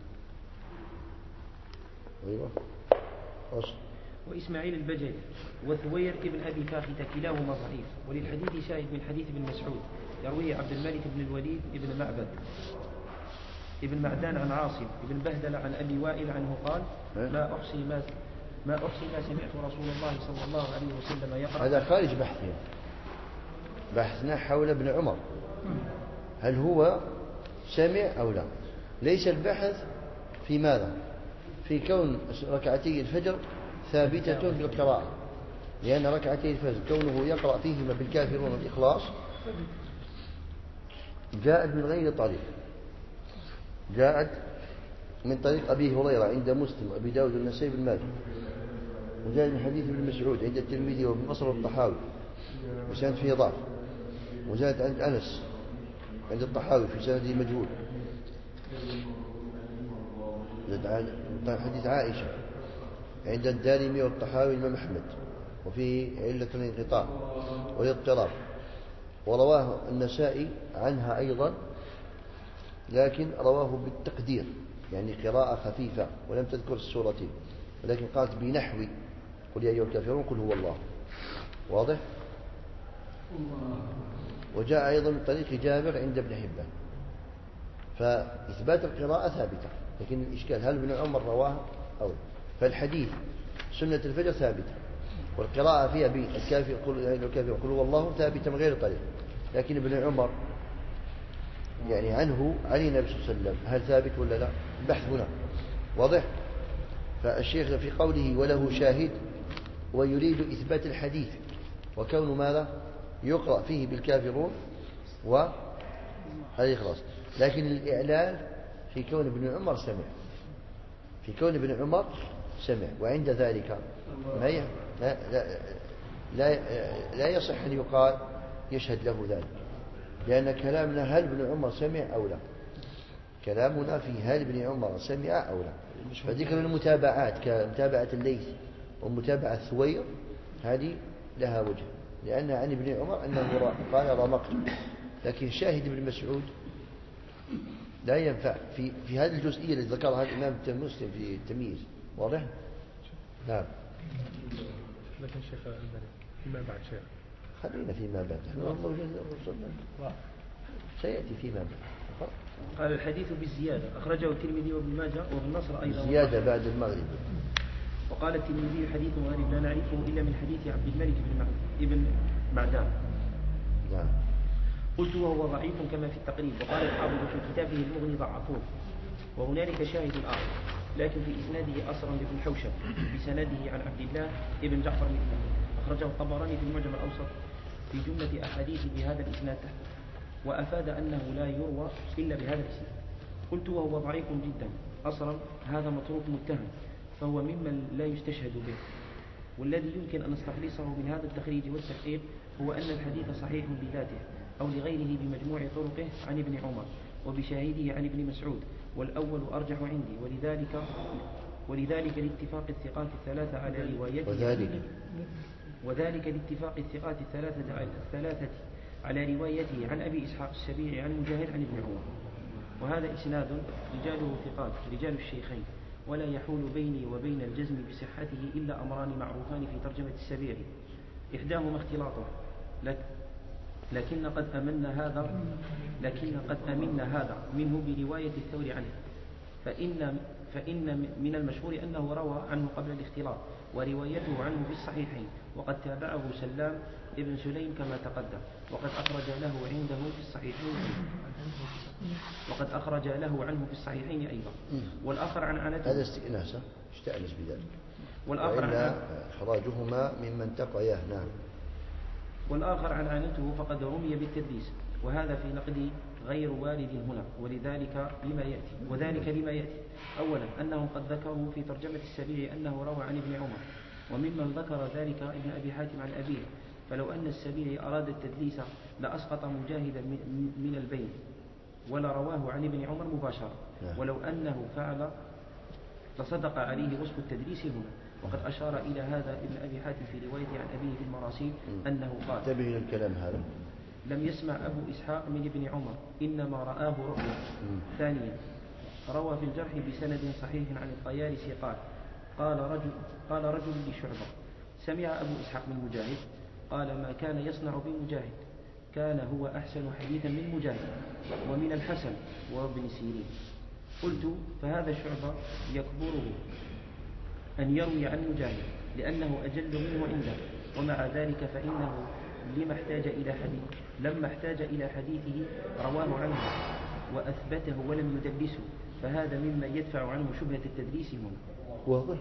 أيوة. أصل. وإسماعيل البجلي وثوير ابن أبي فاخته كلاهما ضعيف. وللحديث شاهد من حديث ابن مسعود يرويه عبد الملك بن الوليد ابن معبد ابن معدان عن عاصم ابن بهدل عن أبي وائل عنه قال ما أحصي ما سمعت رسول الله صلى الله عليه وسلم يقرأ. هذا خارج بحثنا، بحثنا حول ابن عمر هل هو سمع أو لا. ليس البحث في ماذا؟ في كون ركعتي الفجر ثابتة بالقراءة، لأن ركعتي الفجر كونه يقرأ فيهما بالكافرون والإخلاص جاءت من غير طريق، جاءت من طريق أبي هريرة عند مسلم وأبي داود والنسائي بن ماجه، وجاء من حديث ابن مسعود عند الترمذي وابن نصر والطحاوي وسند فيه ضعف، وجاءت عند أنس عند الطحاوي في سنده مجهول، حديث عائشة عند الدارمي والطحاوي الإمام أحمد وفيه علة الانقطاع والاضطراب، ورواه النسائي عنها أيضا لكن رواه بالتقدير، يعني قراءة خفيفة ولم تذكر السورتين، ولكن قالت بنحو قل يا أيها الكافرون قل هو الله. واضح؟ وجاء أيضا من طريق جابر عند ابن حبان. فإثبات القراءة ثابتة، لكن الإشكال هل ابن عمر رواها أو. فالحديث سنة الفجر ثابتة، والقراءة فيها بالكافر قل يا أيها الكافرون قل هو الله ثابتة من غير طريق، لكن ابن عمر يعني عنه عن النبي صلى الله عليه وسلم هل ثابت ولا لا؟ البحث هنا واضح. فالشيخ في قوله وله شاهد ويريد إثبات الحديث وكون ماذا يقرأ فيه بالكافرون والإخلاص، لكن الإعلان في كون ابن عمر سمع، في كون ابن عمر سمع، وعند ذلك لا يصح أن يقال يشهد له ذلك، لأن كلامنا هل ابن عمر سمع أو لا، كلامنا في هل ابن عمر سمع أو لا. فذكر المتابعات كمتابعة الليث ومتابعة ثوير هذه لها وجه، لأن عن ابن عمر أنه قال رمقت لكن شاهد ابن مسعود لا ينفع في هذه الجزئية التي ذكرها الإمام مسلم في التمييز. واضح؟ نعم. لكن شيخ فيما بعد شيخ خلينا فيما بعد، سيأتي فيما بعد. قال الحديث بالزيادة أخرجه الترمذي وابن ماجه وابن نصر أيضا. زيادة بعد المغرب. وقال الترمذي حديث غريب لا نعرفه إلا من حديث عبد الملك بن معدان. نعم. قلت وهو ضعيف كما في التقريب. وقال الحافظ في كتابه المغني ضعفوه. وهنالك شاهد آخر لكن في إسناده أسرا بن حوشب بسنده عن عبد الله بن جعفر مثله. أخرجه الطبراني في المعجم الأوسط في جملة أحاديث بهذا الإسناد وأفاد أنه لا يروى إلا بهذا الإسناد. قلت وهو ضعيف جدا أصلا هذا متروك متهم فهو ممن لا يستشهد به. والذي يمكن أن نستخلصه من هذا التخريج والتحقيق هو أن الحديث صحيح لذاته أو لغيره بمجموع طرقه عن ابن عمر وبشاهده عن ابن مسعود والأول أرجح عندي ولذلك لاتفاق الثقات الثلاثة على روايته وذلك لاتفاق الثقات الثلاثة على روايته عن أبي إسحاق السبيعي عن مجاهد عن ابن عمر. وهذا إسناد رجاله ثقات رجال الشيخين ولا يحول بيني وبين الجزم بصحته إلا أمران معروفان في ترجمة السبيعي إحداهما اختلاطه لكن قد أمنا هذا منه برواية الثور عنه فإن من المشهور أنه روى عنه قبل الاختلاط وروايته عنه في الصحيحين وقد تابعه سلام ابن سليم كما تقدم وقد أخرج له عنه في الصحيحين أيضا. والآخر عن عنته هذا استئناسه استأنس بذلك والآخر إخراجهما ممن تقياه. نعم. والآخر عن عنته فقد رمي بالتدليس وهذا في نقد غير وارد هنا وذلك لما يأتي. أولا أنهم قد ذكروا في ترجمة السبيعي أنه روى عن ابن عمر وممن ذكر ذلك ابن أبي حاتم عن أبيه فلو أن السبيعي أراد التدليس لأسقط مجاهدا من البين ولا رواه عن ابن عمر مباشرة ولو أنه فعل لصدق عليه وصف التدليس هنا. وقد أشار إلى هذا ابن أبي حاتم في روايته عن أبيه في المراسيل أنه قال تبين الكلام هذا لم يسمع أبو إسحاق من ابن عمر إنما رآه رؤيا. ثانيا روى في الجرح بسند صحيح عن الطيالسي قال رجل لشعبة سمع أبو إسحاق من مجاهد قال ما كان يصنع بمجاهد كان هو أحسن حديثا من مجاهد ومن الحسن وابن سيرين. قلت فهذا شعبة يكبره أن يروي عن مجاهد لأنه أجل منه عنده ومع ذلك فإنه لما احتاج إلى حديثه رواه عنه وأثبته ولم يدلسه فهذا مما يدفع عنه شبهة التدليس هنا. واضح.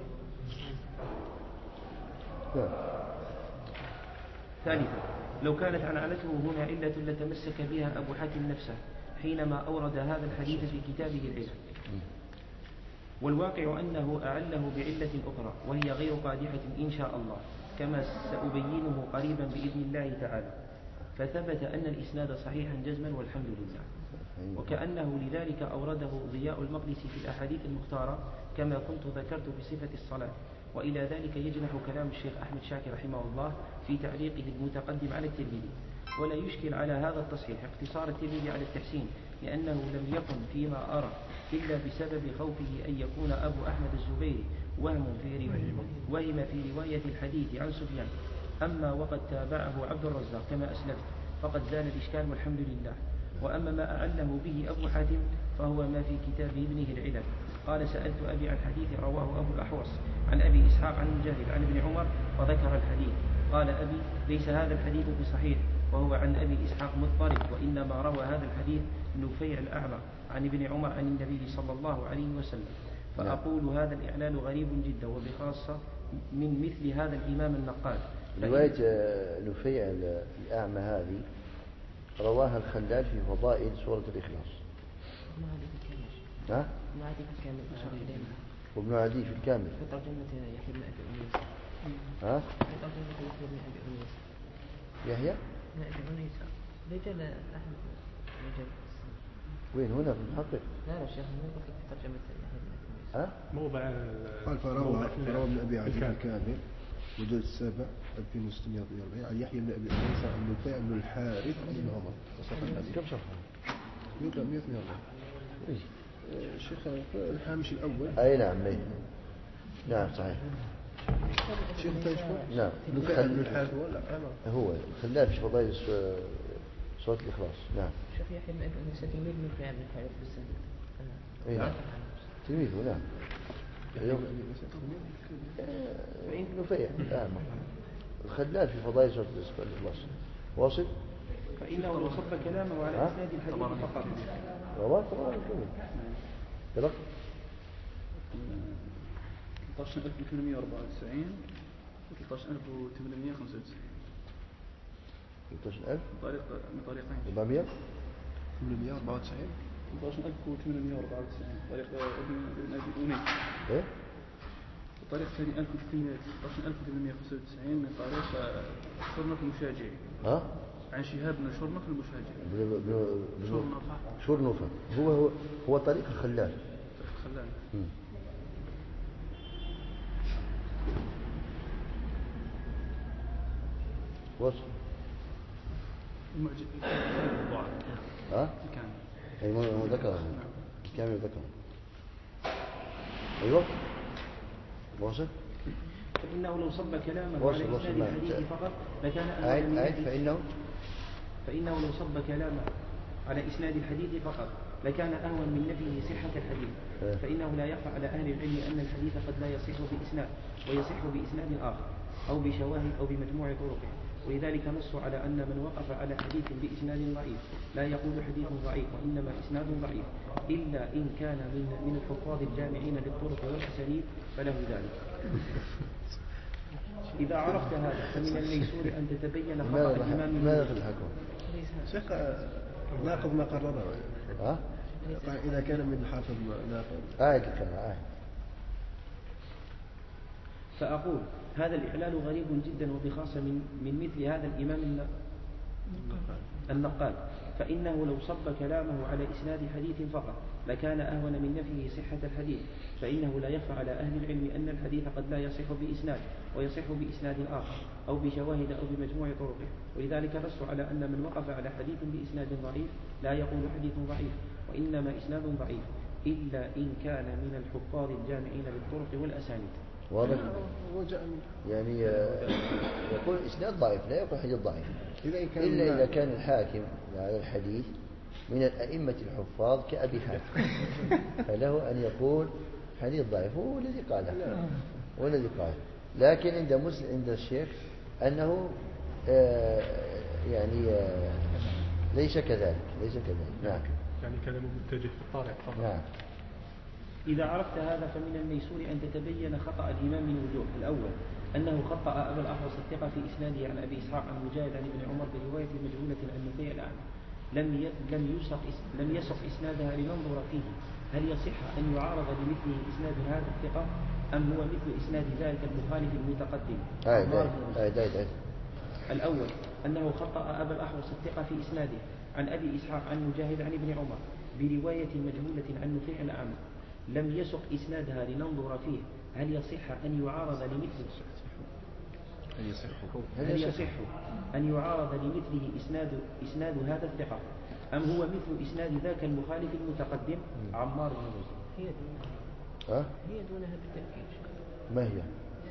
ثالثا لو كانت عنعنته هنا علة لتمسك بها أبو حاتم نفسه حينما أورد هذا الحديث في كتابه العلم. والواقع أنه أعله بعلة أخرى وهي غير قادحة إن شاء الله كما سأبينه قريبا بإذن الله تعالى. فثبت أن الإسناد صحيحا جزما والحمد لله. وكأنه لذلك أورده ضياء المقدسي في الأحاديث المختارة كما كنت ذكرت في صفة الصلاة. وإلى ذلك يجنح كلام الشيخ أحمد شاكر رحمه الله في تعليقه المتقدم على الترمذي. ولا يشكل على هذا التصحيح اقتصار الترمذي على التحسين لأنه لم يكن فيما أرى إلا بسبب خوفه أن يكون أبو أحمد الزبيري وهم في رواية الحديث عن سفيان. أما وقد تابعه عبد الرزاق كما أسلفت فقد زال الإشكال والحمد لله. وأما ما أعله به أبو حاتم فهو ما في كتاب ابنه العلل. قال سألت أبي عن حديث رواه أبو الأحوص عن أبي إسحاق عن مجاهد عن ابن عمر وذكر الحديث. قال أبي ليس هذا الحديث بصحيح وهو عن أبي إسحاق مضطرب وإنما روى هذا الحديث نفيع الأعمى عن ابن عمر عن النبي صلى الله عليه وسلم. فأقول هذا الإعلان غريب جدا وبخاصة من مثل هذا الإمام النقاد. رواية نفيع الأعمى هذه رواها الخلال في فضائل سورة الإخلاص. ها؟ وابن عدي في الكامل في ترجمة يحيى بن أبي أنيس. ها؟ في ترجمة يحيى بن أبي أنيس. يحيى؟ بن أبي أنيس رجال أحمد رجال. وين هنا في المحقق؟ لا شيخ من في ترجمة يحيى بن أبي أنيس. ها؟ موضع قال فروى بن أبي عدي في الكامل وجلد السابع 2640 عن يحيى بن أبي أنيس عن نفيع بن الحارث بن عمر. وثق الحديث. كم صفحة؟ 142. شيخ الهامش الأول. أي نعم. نعم صحيح. شيخ تشكر. نعم. نفع بن الحارث ولا هو خلاف في فضائل صوت الإخلاص. نعم. شيخ يحيى بن أبي تلميذ نفع بن الحارث بالسند. أي نعم. تلميذه نعم. نفيع الخلاف في فضائل صوت الإخلاص. واصل. فإنه لو صب كلامه على إسناد الحديث فقط. طبعا يلا 13894 و 13895. 13000 من طريقين. 400 894. 13894 طريق ابن أبي أنيس. إيه؟ الطريق الثاني 13895 من طريق شرنق المشاجعي. ها؟ عن شهاب بن شرنق المشاجعي. شرنقة هو طريق الخلال. وصل. ها؟ أي ما ذكر كامل ذكر. أيوة. واصل. فإنه لو صب كلامه على إسناد الحديث فقط لكان فإنه لو صب كلامه على إسناد الحديث فقط لكان أهون من نفيه صحة الحديث. فإنه لا يخفى على أهل العلم أن الحديث قد لا يصح بإسناد ويصح بإسناد آخر أو بشواهد أو بمجموع طرقه. ولذلك نصوا على أن من وقف على حديث بإسناد ضعيف لا يقول حديث ضعيف وإنما إسناد ضعيف إلا إن كان من الحفاظ الجامعين للطرق والأساليب فله ذلك. إذا عرفت هذا فمن الميسور أن تتبين خطأ الإمام. ماذا في الحكم؟ شيخ ناقض ما قرره. إذا كان من الحافظ ناقض. فأقول هذا الإعلال غريب جدا وبخاصة من مثل هذا الإمام النقال. فإنه لو صب كلامه على إسناد حديث فقط لكان أهون من نفيه صحة الحديث. فإنه لا يخفى على أهل العلم أن الحديث قد لا يصح بإسناد ويصح بإسناد آخر أو بشواهد أو بمجموع طرقه. ولذلك نصوا على أن من وقف على حديث بإسناد ضعيف لا يقول حديث ضعيف وإنما إسناد ضعيف إلا إن كان من الحفاظ الجامعين للطرق والأسانيد. واضح؟ يعني يقول إسناد ضعيف لا يقول حديث ضعيف إلا إذا كان الحاكم على الحديث من الأئمة الحفاظ كأبي حاتم فله أن يقول حديث ضعيف. هو الذي قاله لكن عند الشيخ أنه يعني ليس كذلك. نعم. يعني كلامه متجه في الطارئ فقط. نعم. إذا عرفت هذا فمن الميسور أن تتبين خطأ الإمام من وجوه. الأول أنه خطأ أبا الأحوص الثقة في إسناده عن أبي إسحاق عن مجاهد عن ابن عمر برواية مجهولة عن نفيع الأعمى لم يسق إسنادها لننظر فيه هل يصح أن يعارض بمثله إسناد هذا الثقة أم هو مثل إسناد ذلك المخالف المتقدم. الأول أنه خطأ أبا الأحوص الثقة في إسناده عن أبي إسحاق عن مجاهد عن ابن عمر برواية مجهولة عن نفيع الأعمى لم يسق إسنادها لننظر فيه هل يصح أن يعارض لمثله أن يعارض لمثله إسناد هذا الثقة أم هو مثل إسناد ذاك المخالف المتقدم. عمار بن مسلم. هي دونها بالتأكيد. ما هي؟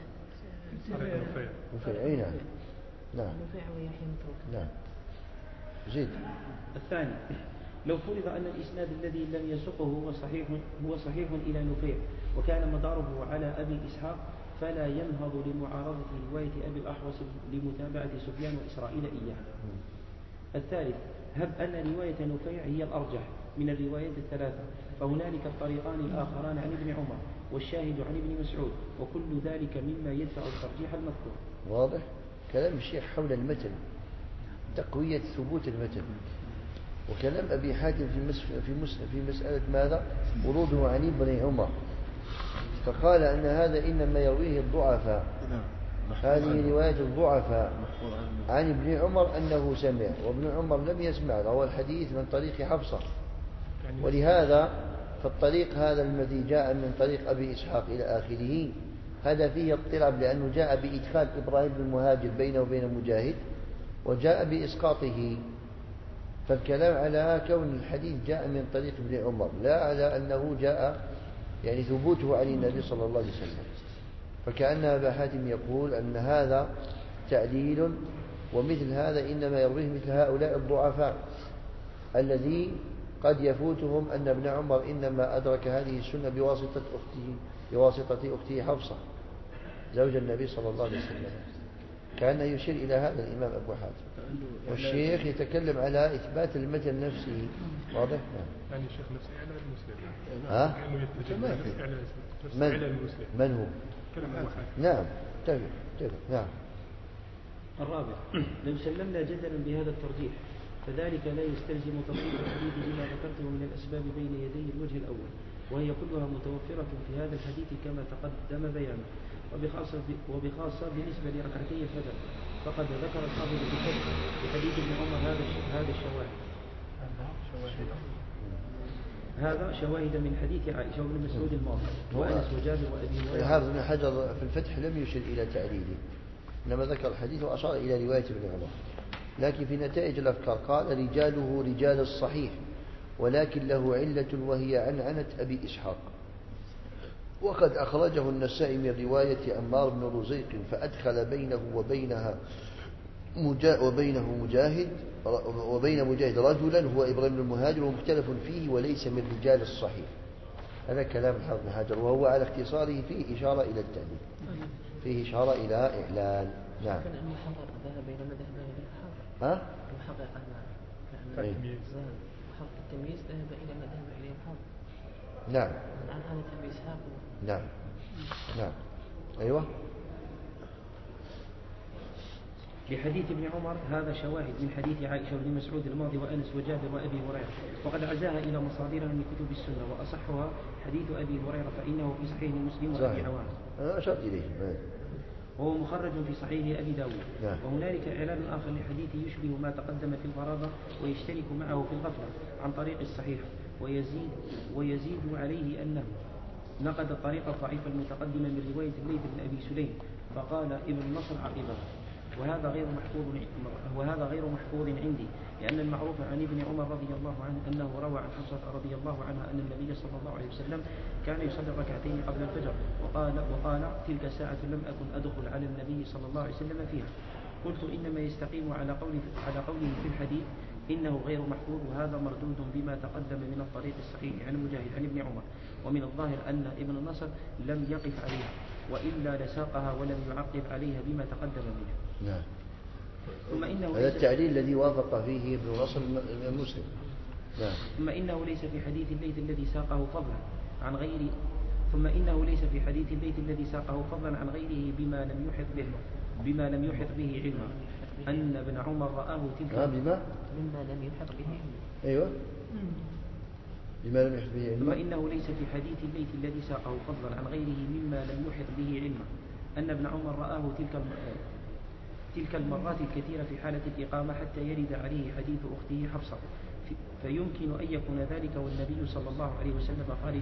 نفيع. أي نعم. نفيع ويحيى متروك. نعم. زيد. الثاني لو فرض أن الإسناد الذي لم يسقه هو صحيح إلى نفيع وكان مداره على أبي إسحاق فلا ينهض لمعارضة رواية أبي الأحوص لمتابعة سفيان وإسرائيل إياه. الثالث هب أن رواية نفيع هي الأرجح من الروايات الثلاثة فهنالك الطريقان الآخران عن ابن عمر والشاهد عن ابن مسعود وكل ذلك مما يدفع الترجيح المذكور. واضح؟ كلام الشيخ حول المتن تقوية ثبوت المتن وكلام أبي حاتم في مسألة ماذا؟ وروده عن ابن عمر فقال أن هذا إنما يرويه الضعفاء. هذه رواية الضعفاء عن ابن عمر أنه سمع وابن عمر لم يسمع روى الحديث من طريق حفصة ولهذا فالطريق هذا الذي جاء من طريق أبي إسحاق إلى آخره هذا فيه اضطراب لأنه جاء بإدخال إبراهيم بن المهاجر بينه وبين مجاهد وجاء بإسقاطه فالكلام على كون الحديث جاء من طريق ابن عمر، لا على أنه جاء يعني ثبوته عن النبي صلى الله عليه وسلم. فكأن أبا حاتم يقول أن هذا تعليل، ومثل هذا إنما يرويه مثل هؤلاء الضعفاء الذي قد يفوتهم أن ابن عمر إنما أدرك هذه السنة بواسطة أخته حفصة زوج النبي صلى الله عليه وسلم. كان يشير إلى هذا الإمام أبو حاتم. والشيخ يتكلم على إثبات المتن نفسه. واضح؟ يعني الشيخ نفسه إعلان المسلم. ها؟ من هو؟ كلام أبو حاتم. نعم. تفهم. نعم. الرابع: لو سلمنا جدلا بهذا الترجيح فذلك لا يستلزم تفصيل الحديث بما ذكرته من الأسباب بين يدي الوجه الأول، وهي كلها متوفرة في هذا الحديث كما تقدم بيانه، وبخاصة بالنسبة لركعتي الفجر فقد ذكر الحافظ في حديث ابن عمر هذا الشواهد. هذا شواهد من حديث عائشة وابن مسعود الماضي وأنس وجابر وأبي هريرة. الحافظ بن حجر في الفتح لم يشر إلى تعليله، إنما ذكر الحديث وأشار إلى رواية ابن عمر. لكن في نتائج الأفكار قال: رجاله رجال الصحيح، ولكن له علة وهي عنعنة أبي إسحاق، وقد أخرجه النسائي من رواية عمار بن رزيق فأدخل بينه وبين مجاهد رجلا هو إبراهيم بن المهاجر، ومختلف فيه وليس من رجال الصحيح. هذا كلام الحافظ بن حجر، وهو على اختصاره فيه إشارة إلى التعليل، فيه إشارة إلى إعلان. نعم. المحقق ذهب إلى ما ذهب إليه الحافظ. ها؟ المحقق محقق التمييز ذهب إلى ما ذهب إليه الحافظ. نعم. عن عنة أبي إسحاق. نعم. أيوة. لحديث ابن عمر هذا شواهد من حديث عائشة وابن مسعود الماضي وأنس وجابر وأبي هريرة، وقد عزاها إلى مصادرها من كتب السنة، وأصحها حديث أبي هريرة فإنه في صحيح مسلم وأبي عوان. أنا أشرت إليه. وهو مخرج في صحيح أبي داود. نعم. وهنالك إعلان آخر لحديث يشبه ما تقدم في الفرابة ويشترك معه في الغفلة عن طريق الصحيح، ويزيد عليه أنه نقد الطريقة الضعيفة المتقدمة من رواية الليث بن أبي سليم فقال ابن النصر عقبه، وهذا غير محفوظ عندي، لأن المعروف عن ابن عمر رضي الله عنه أنه روى عن حفصة رضي الله عنها أن النبي صلى الله عليه وسلم كان يصلي ركعتين قبل الفجر، وقال تلك ساعة لم أكن أدخل على النبي صلى الله عليه وسلم فيها. قلت إنما يستقيم على قوله في الحديث إنه غير محفوظ، وهذا مردود بما تقدم من الطريق الصحيح عن مجاهد عن ابن عمر، ومن الظاهر أن ابن النصر لم يقف عليها وإلا لساقها ولم يعقب عليها بما تقدم منه. نعم. ثم إنه هذا التعليل الذي وافق فيه ابن النصر المسلم. نعم. ثم إنه ليس في حديث الليث الذي ساقه فضلا عن غيره عن غيره بما لم يحط به علما أن ابن عمر رآه تلك مما لم يحط به علما. أيوة. بما لم يحط به علما. ثم إنه ليس في حديث الليث الذي ساقه فضلا عن غيره مما لم يحط به علما أن ابن عمر رآه تلك المرات الكثيرة في حالة الإقامة حتى يرد عليه حديث أخته حفصة، فيمكن أن يكون ذلك والنبي صلى الله عليه وسلم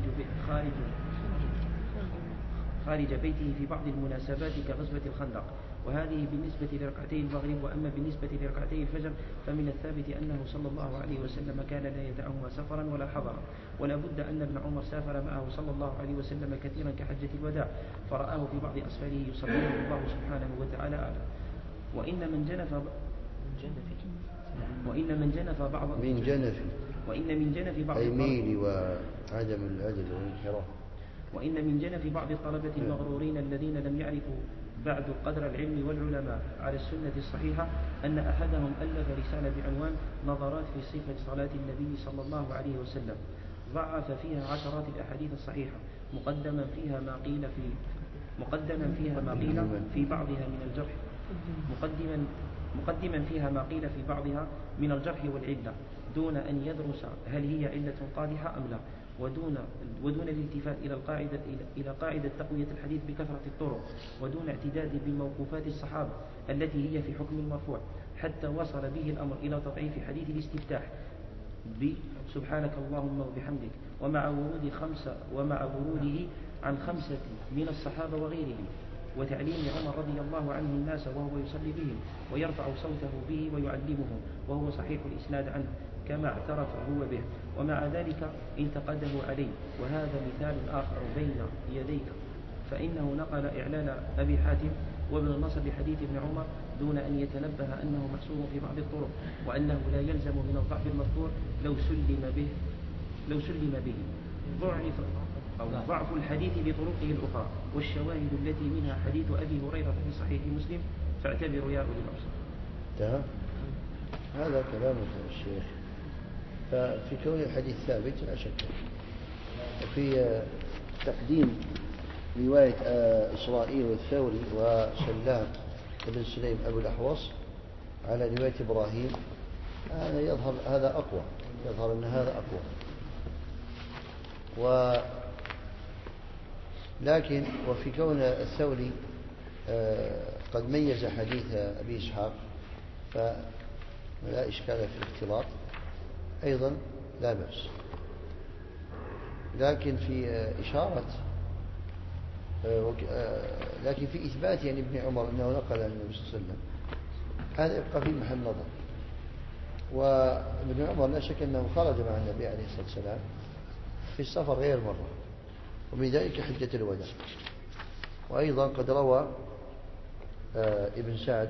خارج بيته في بعض المناسبات كغزوة الخندق، وهذه بالنسبة لركعتي المغرب. وأما بالنسبة لركعتي الفجر فمن الثابت أنه صلى الله عليه وسلم كان لا يدعهما سفرا ولا حضرا، ولا بد أن ابن عمر سافر معه صلى الله عليه وسلم كثيرا كحجة الوداع، فرآه في بعض أسفاره يصليه الله سبحانه وتعالى أعلم. وإن من جنف بعض الميل وعدم العدل والانحراف. وإن من جنف بعض الطلبة المغرورين الذين لم يعرفوا بعد قدر العلم والعلماء على السنة الصحيحة أن أحدهم ألف رسالة بعنوان نظرات في صفة صلاة النبي صلى الله عليه وسلم، ضعف فيها عشرات الأحاديث الصحيحة، مقدما فيها ما قيل في بعضها من الجرح والعلة، دون أن يدرس هل هي علة قادحة أم لا، ودون الالتفات إلى قاعدة تقوية الحديث بكثرة الطرق، ودون اعتداد بموقوفات الصحابة التي هي في حكم المرفوع، حتى وصل به الأمر إلى تضعيف حديث الاستفتاح بسبحانك اللهم وبحمدك، ومع وروده عن 5 من الصحابة وغيرهم، وتعليم عمر رضي الله عنه الناس وهو يصلي بهم ويرفع صوته به ويعلمهم وهو صحيح الإسناد عنه، كما اعترف هو به، ومع ذلك انتقده عليه. وهذا مثال آخر بين يديك، فإنه نقل إعلان أبي حاتم وابن النصر بحديث ابن عمر دون أن يتنبه أنه محصور في بعض الطرق، وأنه لا يلزم من الضعف المذكور لو سلم به ضعف الحديث بطرقه الأخرى والشواهد التي منها حديث أبي هريرة في صحيح مسلم، فاعتبروا يا أولي الأبصار. هذا كلام الشيخ. ففي كون الحديث ثابت لا شك، وفي تقديم رواية إسرائيل والثوري وسلام بن سليم أبو الأحوص على رواية إبراهيم، هذا يظهر هذا أقوى، يظهر أن هذا أقوى. لكن وفي كون الثوري قد ميز حديث أبي إسحاق فلا إشكال في الاختلاط أيضا لا بأس. لكن في إشارة لكن في إثبات يعني ابن عمر أنه نقل عن النبي صلى الله عليه وسلم، هذا يبقى في محل نظر. وابن عمر لا شك أنه خرج مع النبي عليه الصلاة والسلام في السفر غير مرة، ومن ذلك حجة الوداع. وأيضا قد روى ابن سعد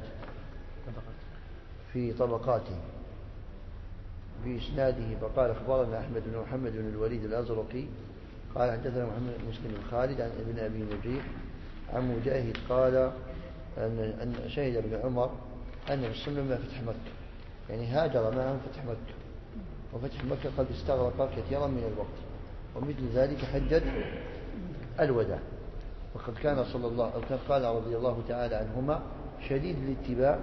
في طبقاته في إسناده فقال أخبرنا أحمد بن محمد بن الوليد الأزرقي قال حدثنا محمد بن مسلم الخالد عن ابن أبي نجيح عن مجاهد قال أن شهد ابن عمر أن الرسول فتح مكة، يعني هاجر معهم فتح مكة، وفتح مكة قد استغرق كثيرا من الوقت، ومثل ذلك حجة الوداع. وقد كان صلى الله أو كان قال رضي الله تعالى عنهما شديد الاتباع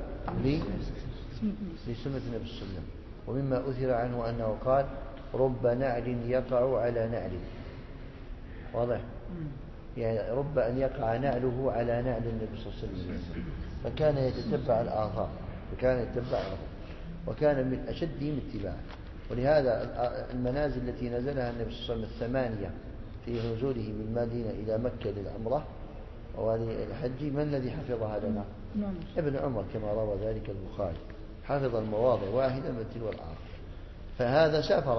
لسنة النبي صلى الله عليه وسلم. ومما أثر عنه أنه قال رب نعل يقع على نعل، واضح، يعني رب أن يقع نعله على نعل النبي صلى الله عليه وسلم، فكان يتتبع الآثار، وكان من أشدهم اتباعا. ولهذا المنازل التي نزلها النبي صلى الله عليه وسلم الثمانية في نزوله من المدينة إلى مكة للعمرة وللحج، من الذي حفظها لنا؟ ابن عمر كما روى ذلك البخاري، حفظ المواضع واحدة من تلو الآخر. فهذا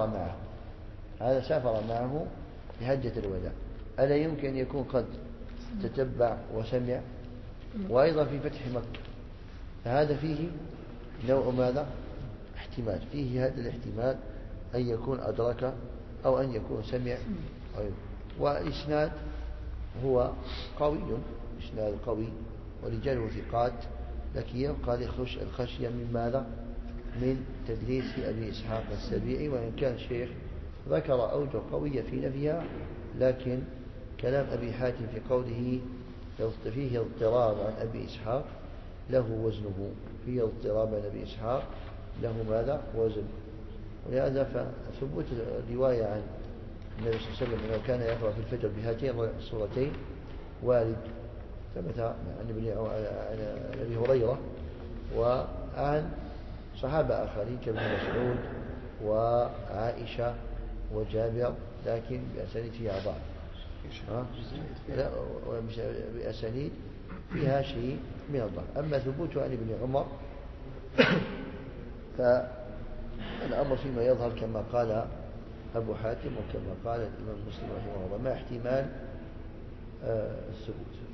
سافر معه في حجة الوداع. ألا يمكن أن يكون قد تتبع وسمع؟ وأيضا في فتح مكة، فهذا فيه نوع ماذا؟ احتمال، فيه هذا الاحتمال أن يكون أدرك أو أن يكون سمع. وإسناد هو قوي، إسناد قوي ورجاله ثقات، لكن يبقى الخشية من ماذا؟ من تدليس أبي إسحاق السبيعي، وإن كان الشيخ ذكر أوجه قوية في نفيها، لكن كلام أبي حاتم في قوله فيه اضطراب عن أبي إسحاق له وزنه، فيه اضطراب عن أبي إسحاق له ماذا؟ وزن. ولهذا فثبوت الرواية عن النبي صلى الله عليه وسلم أنه كان يقرأ في الفجر بهاتين الصورتين وارد، ثبت عن أبي هريرة وعن صحابة آخرين كابن مسعود وعائشة وجابر، لكن بأسانيد فيها ضعف، لا بأسانيد فيها شيء من الضعف. أما ثبوته عن ابن عمر فالأمر فيما يظهر كما قال أبو حاتم وكما قال الإمام مسلم رحمه الله، ما احتمال الثبوت.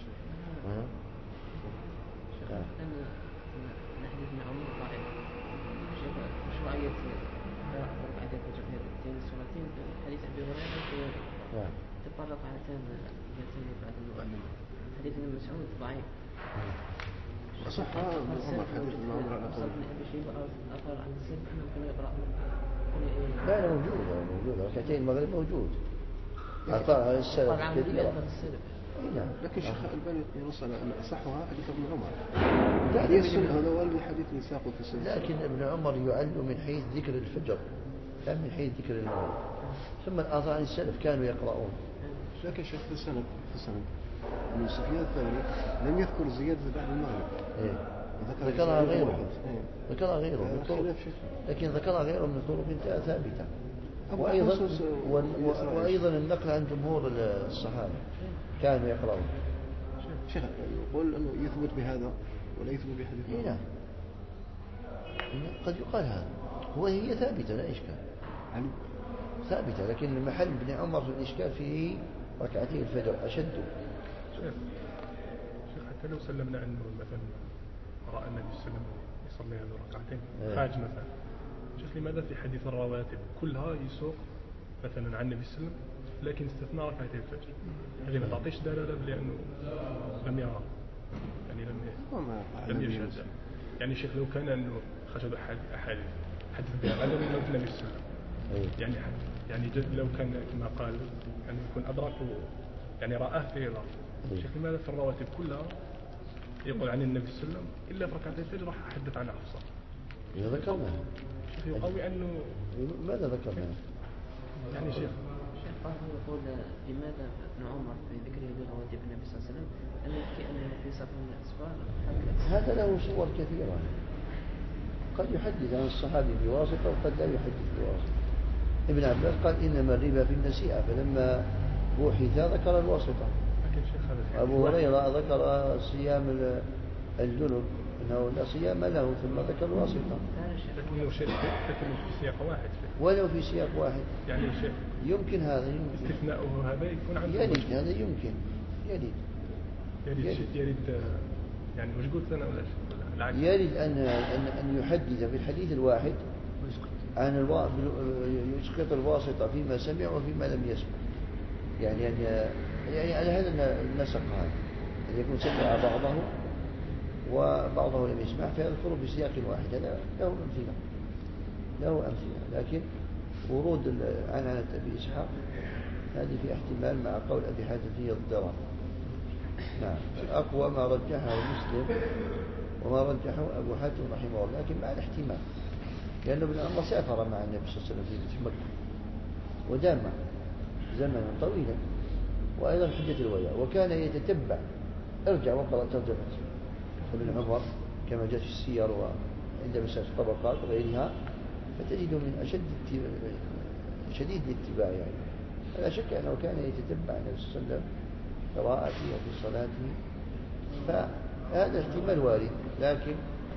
حديث ابن عمر ضعيف، مشروعية بعد هاتين الصورتين حديث أبي هريرة تطرق على هاتين بعد المؤمن. حديث ابن مسعود ضعيف. صح حديث ابن عمر على قول أثر عن السلف أنه كان يقرأ. لا موجود ركعتين المغرب موجود، أثار على السلف كثيرة. لكن الشيخ الباني ينص على أن أصحها حديث ابن عمر، حديث هذا هو الحديث يساق في السنة. لكن ابن عمر يعل من حيث ذكر الفجر لا من حيث ذكر المغرب. ثم الآثار عن السلف كانوا يقرؤون. لكن الشيخ في السند من سفيان الثوري لم يذكر زيادة بعد المغرب. ذكرها غيره لكن ذكرها غيره من طرق ثابتة. وأيضا النقل عن جمهور الصحابة كانوا يقرؤون. شيخ يقول أنه يثبت بهذا ولا يثبت بحديث نعم، قد يقال هذا هي ثابتة لا إشكال ثابتة، لكن محل ابن عمر في الإشكال فيه ركعتي الفجر أشد. شيخ حتى لو سلمنا عنه مثلا رأى النبي صلى الله عليه وسلم يصلي له ركعتين خارج مثلا، شيخ لماذا في حديث الرواتب كلها يسوق مثلا عن النبي صلى الله عليه وسلم لكن استثناء ركعتي الفجر؟ هذه ما تعطيش دلالة بأنه لم يرى، يعني لم يشهد. يعني شيخ لو كان أنه خشد أحاديث حدث بها غدا من موت النبي صلى الله عليه وسلم، يعني لو كان كما قال يعني يكون أدركه يعني رآه في الأرض، شيخ لماذا في الرواتب كلها يقول عن النبي صلى الله عليه وسلم إلا في ركعتي الفجر راح أحدث عن حفصة؟ ذكرناها. شيخ يقوي أنه ماذا ذكرناها؟ يعني شيخ يقول لماذا ابن عمر في ذكره لرواتب النبي صلى الله عليه وسلم أن يحكي أنه في سفر من الأسفار؟ هذا له صور كثيرة، قد يحدث عن الصحابي بواسطة وقد لا يحدث بواسطة. ابن عباس قال إنما الربا في النسيئة، فلما بوحث ذكر الواسطة. أبو هريرة ذكر صيام الجنب أنه لا صيام له ثم ذكر الواسطة. لكنه شيء في سياق واحد، ولو في سياق واحد يعني شيء يمكن هذا يمكن استثناؤه هذا يكون عن يرد، هذا يمكن يرد يعني وش قلت أنا ولا العكس؟ يرد أن يحدث في الحديث الواحد عن يسقط الواسطة فيما سمع وفيما لم يسمع، يعني على هذا النسق هذا أن يكون سمع بعضه وبعضه لم يسمع فيذكر بسياق واحد. هذا له أمثلة، لكن ورود عنعنة أبي إسحاق هذه في احتمال مع قول أبي حاتم فيه الضرر. نعم، أقوى ما رجحه مسلم وما رجحه أبو حاتم رحمه الله، لكن مع الاحتمال، لأنه ابن عمر سافر مع النبي صلى الله عليه وسلم في مكة ودام زمنا طويلا، وأيضا حجة الوداع، وكان يتتبع. ارجع وقرأ ترجمة ابن عمر كما جاءت في السير وعند مسائل الطبقات وغيرها، فتجد من شديد الاتباع. يعني لا شك أنه كان يتتبع النبي صلى الله عليه وسلم قراءته وفي صلاته، فهذا احتمال وارد، لكن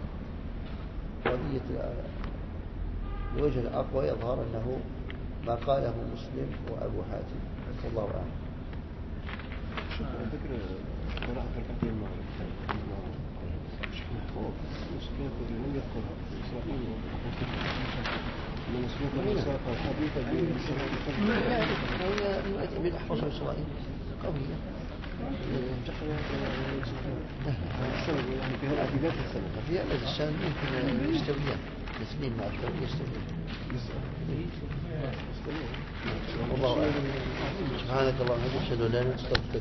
قضية الوجه الأقوى يظهر أنه ما قاله مسلم وأبو حاتم، والله أعلم. ذكر قراءة الكثير مع مسلم لم يذكر إسرائيل من مسلم الساقة حديثة هي بالأحفظ إسرائيل قوية في هذه السنة في هذا السنة يمكن يستويان الاثنين مع الثاني يستويان. والله أعلم. سبحانك اللهم وبحمدك أشهد أن لا إله إلا أنت أستغفرك.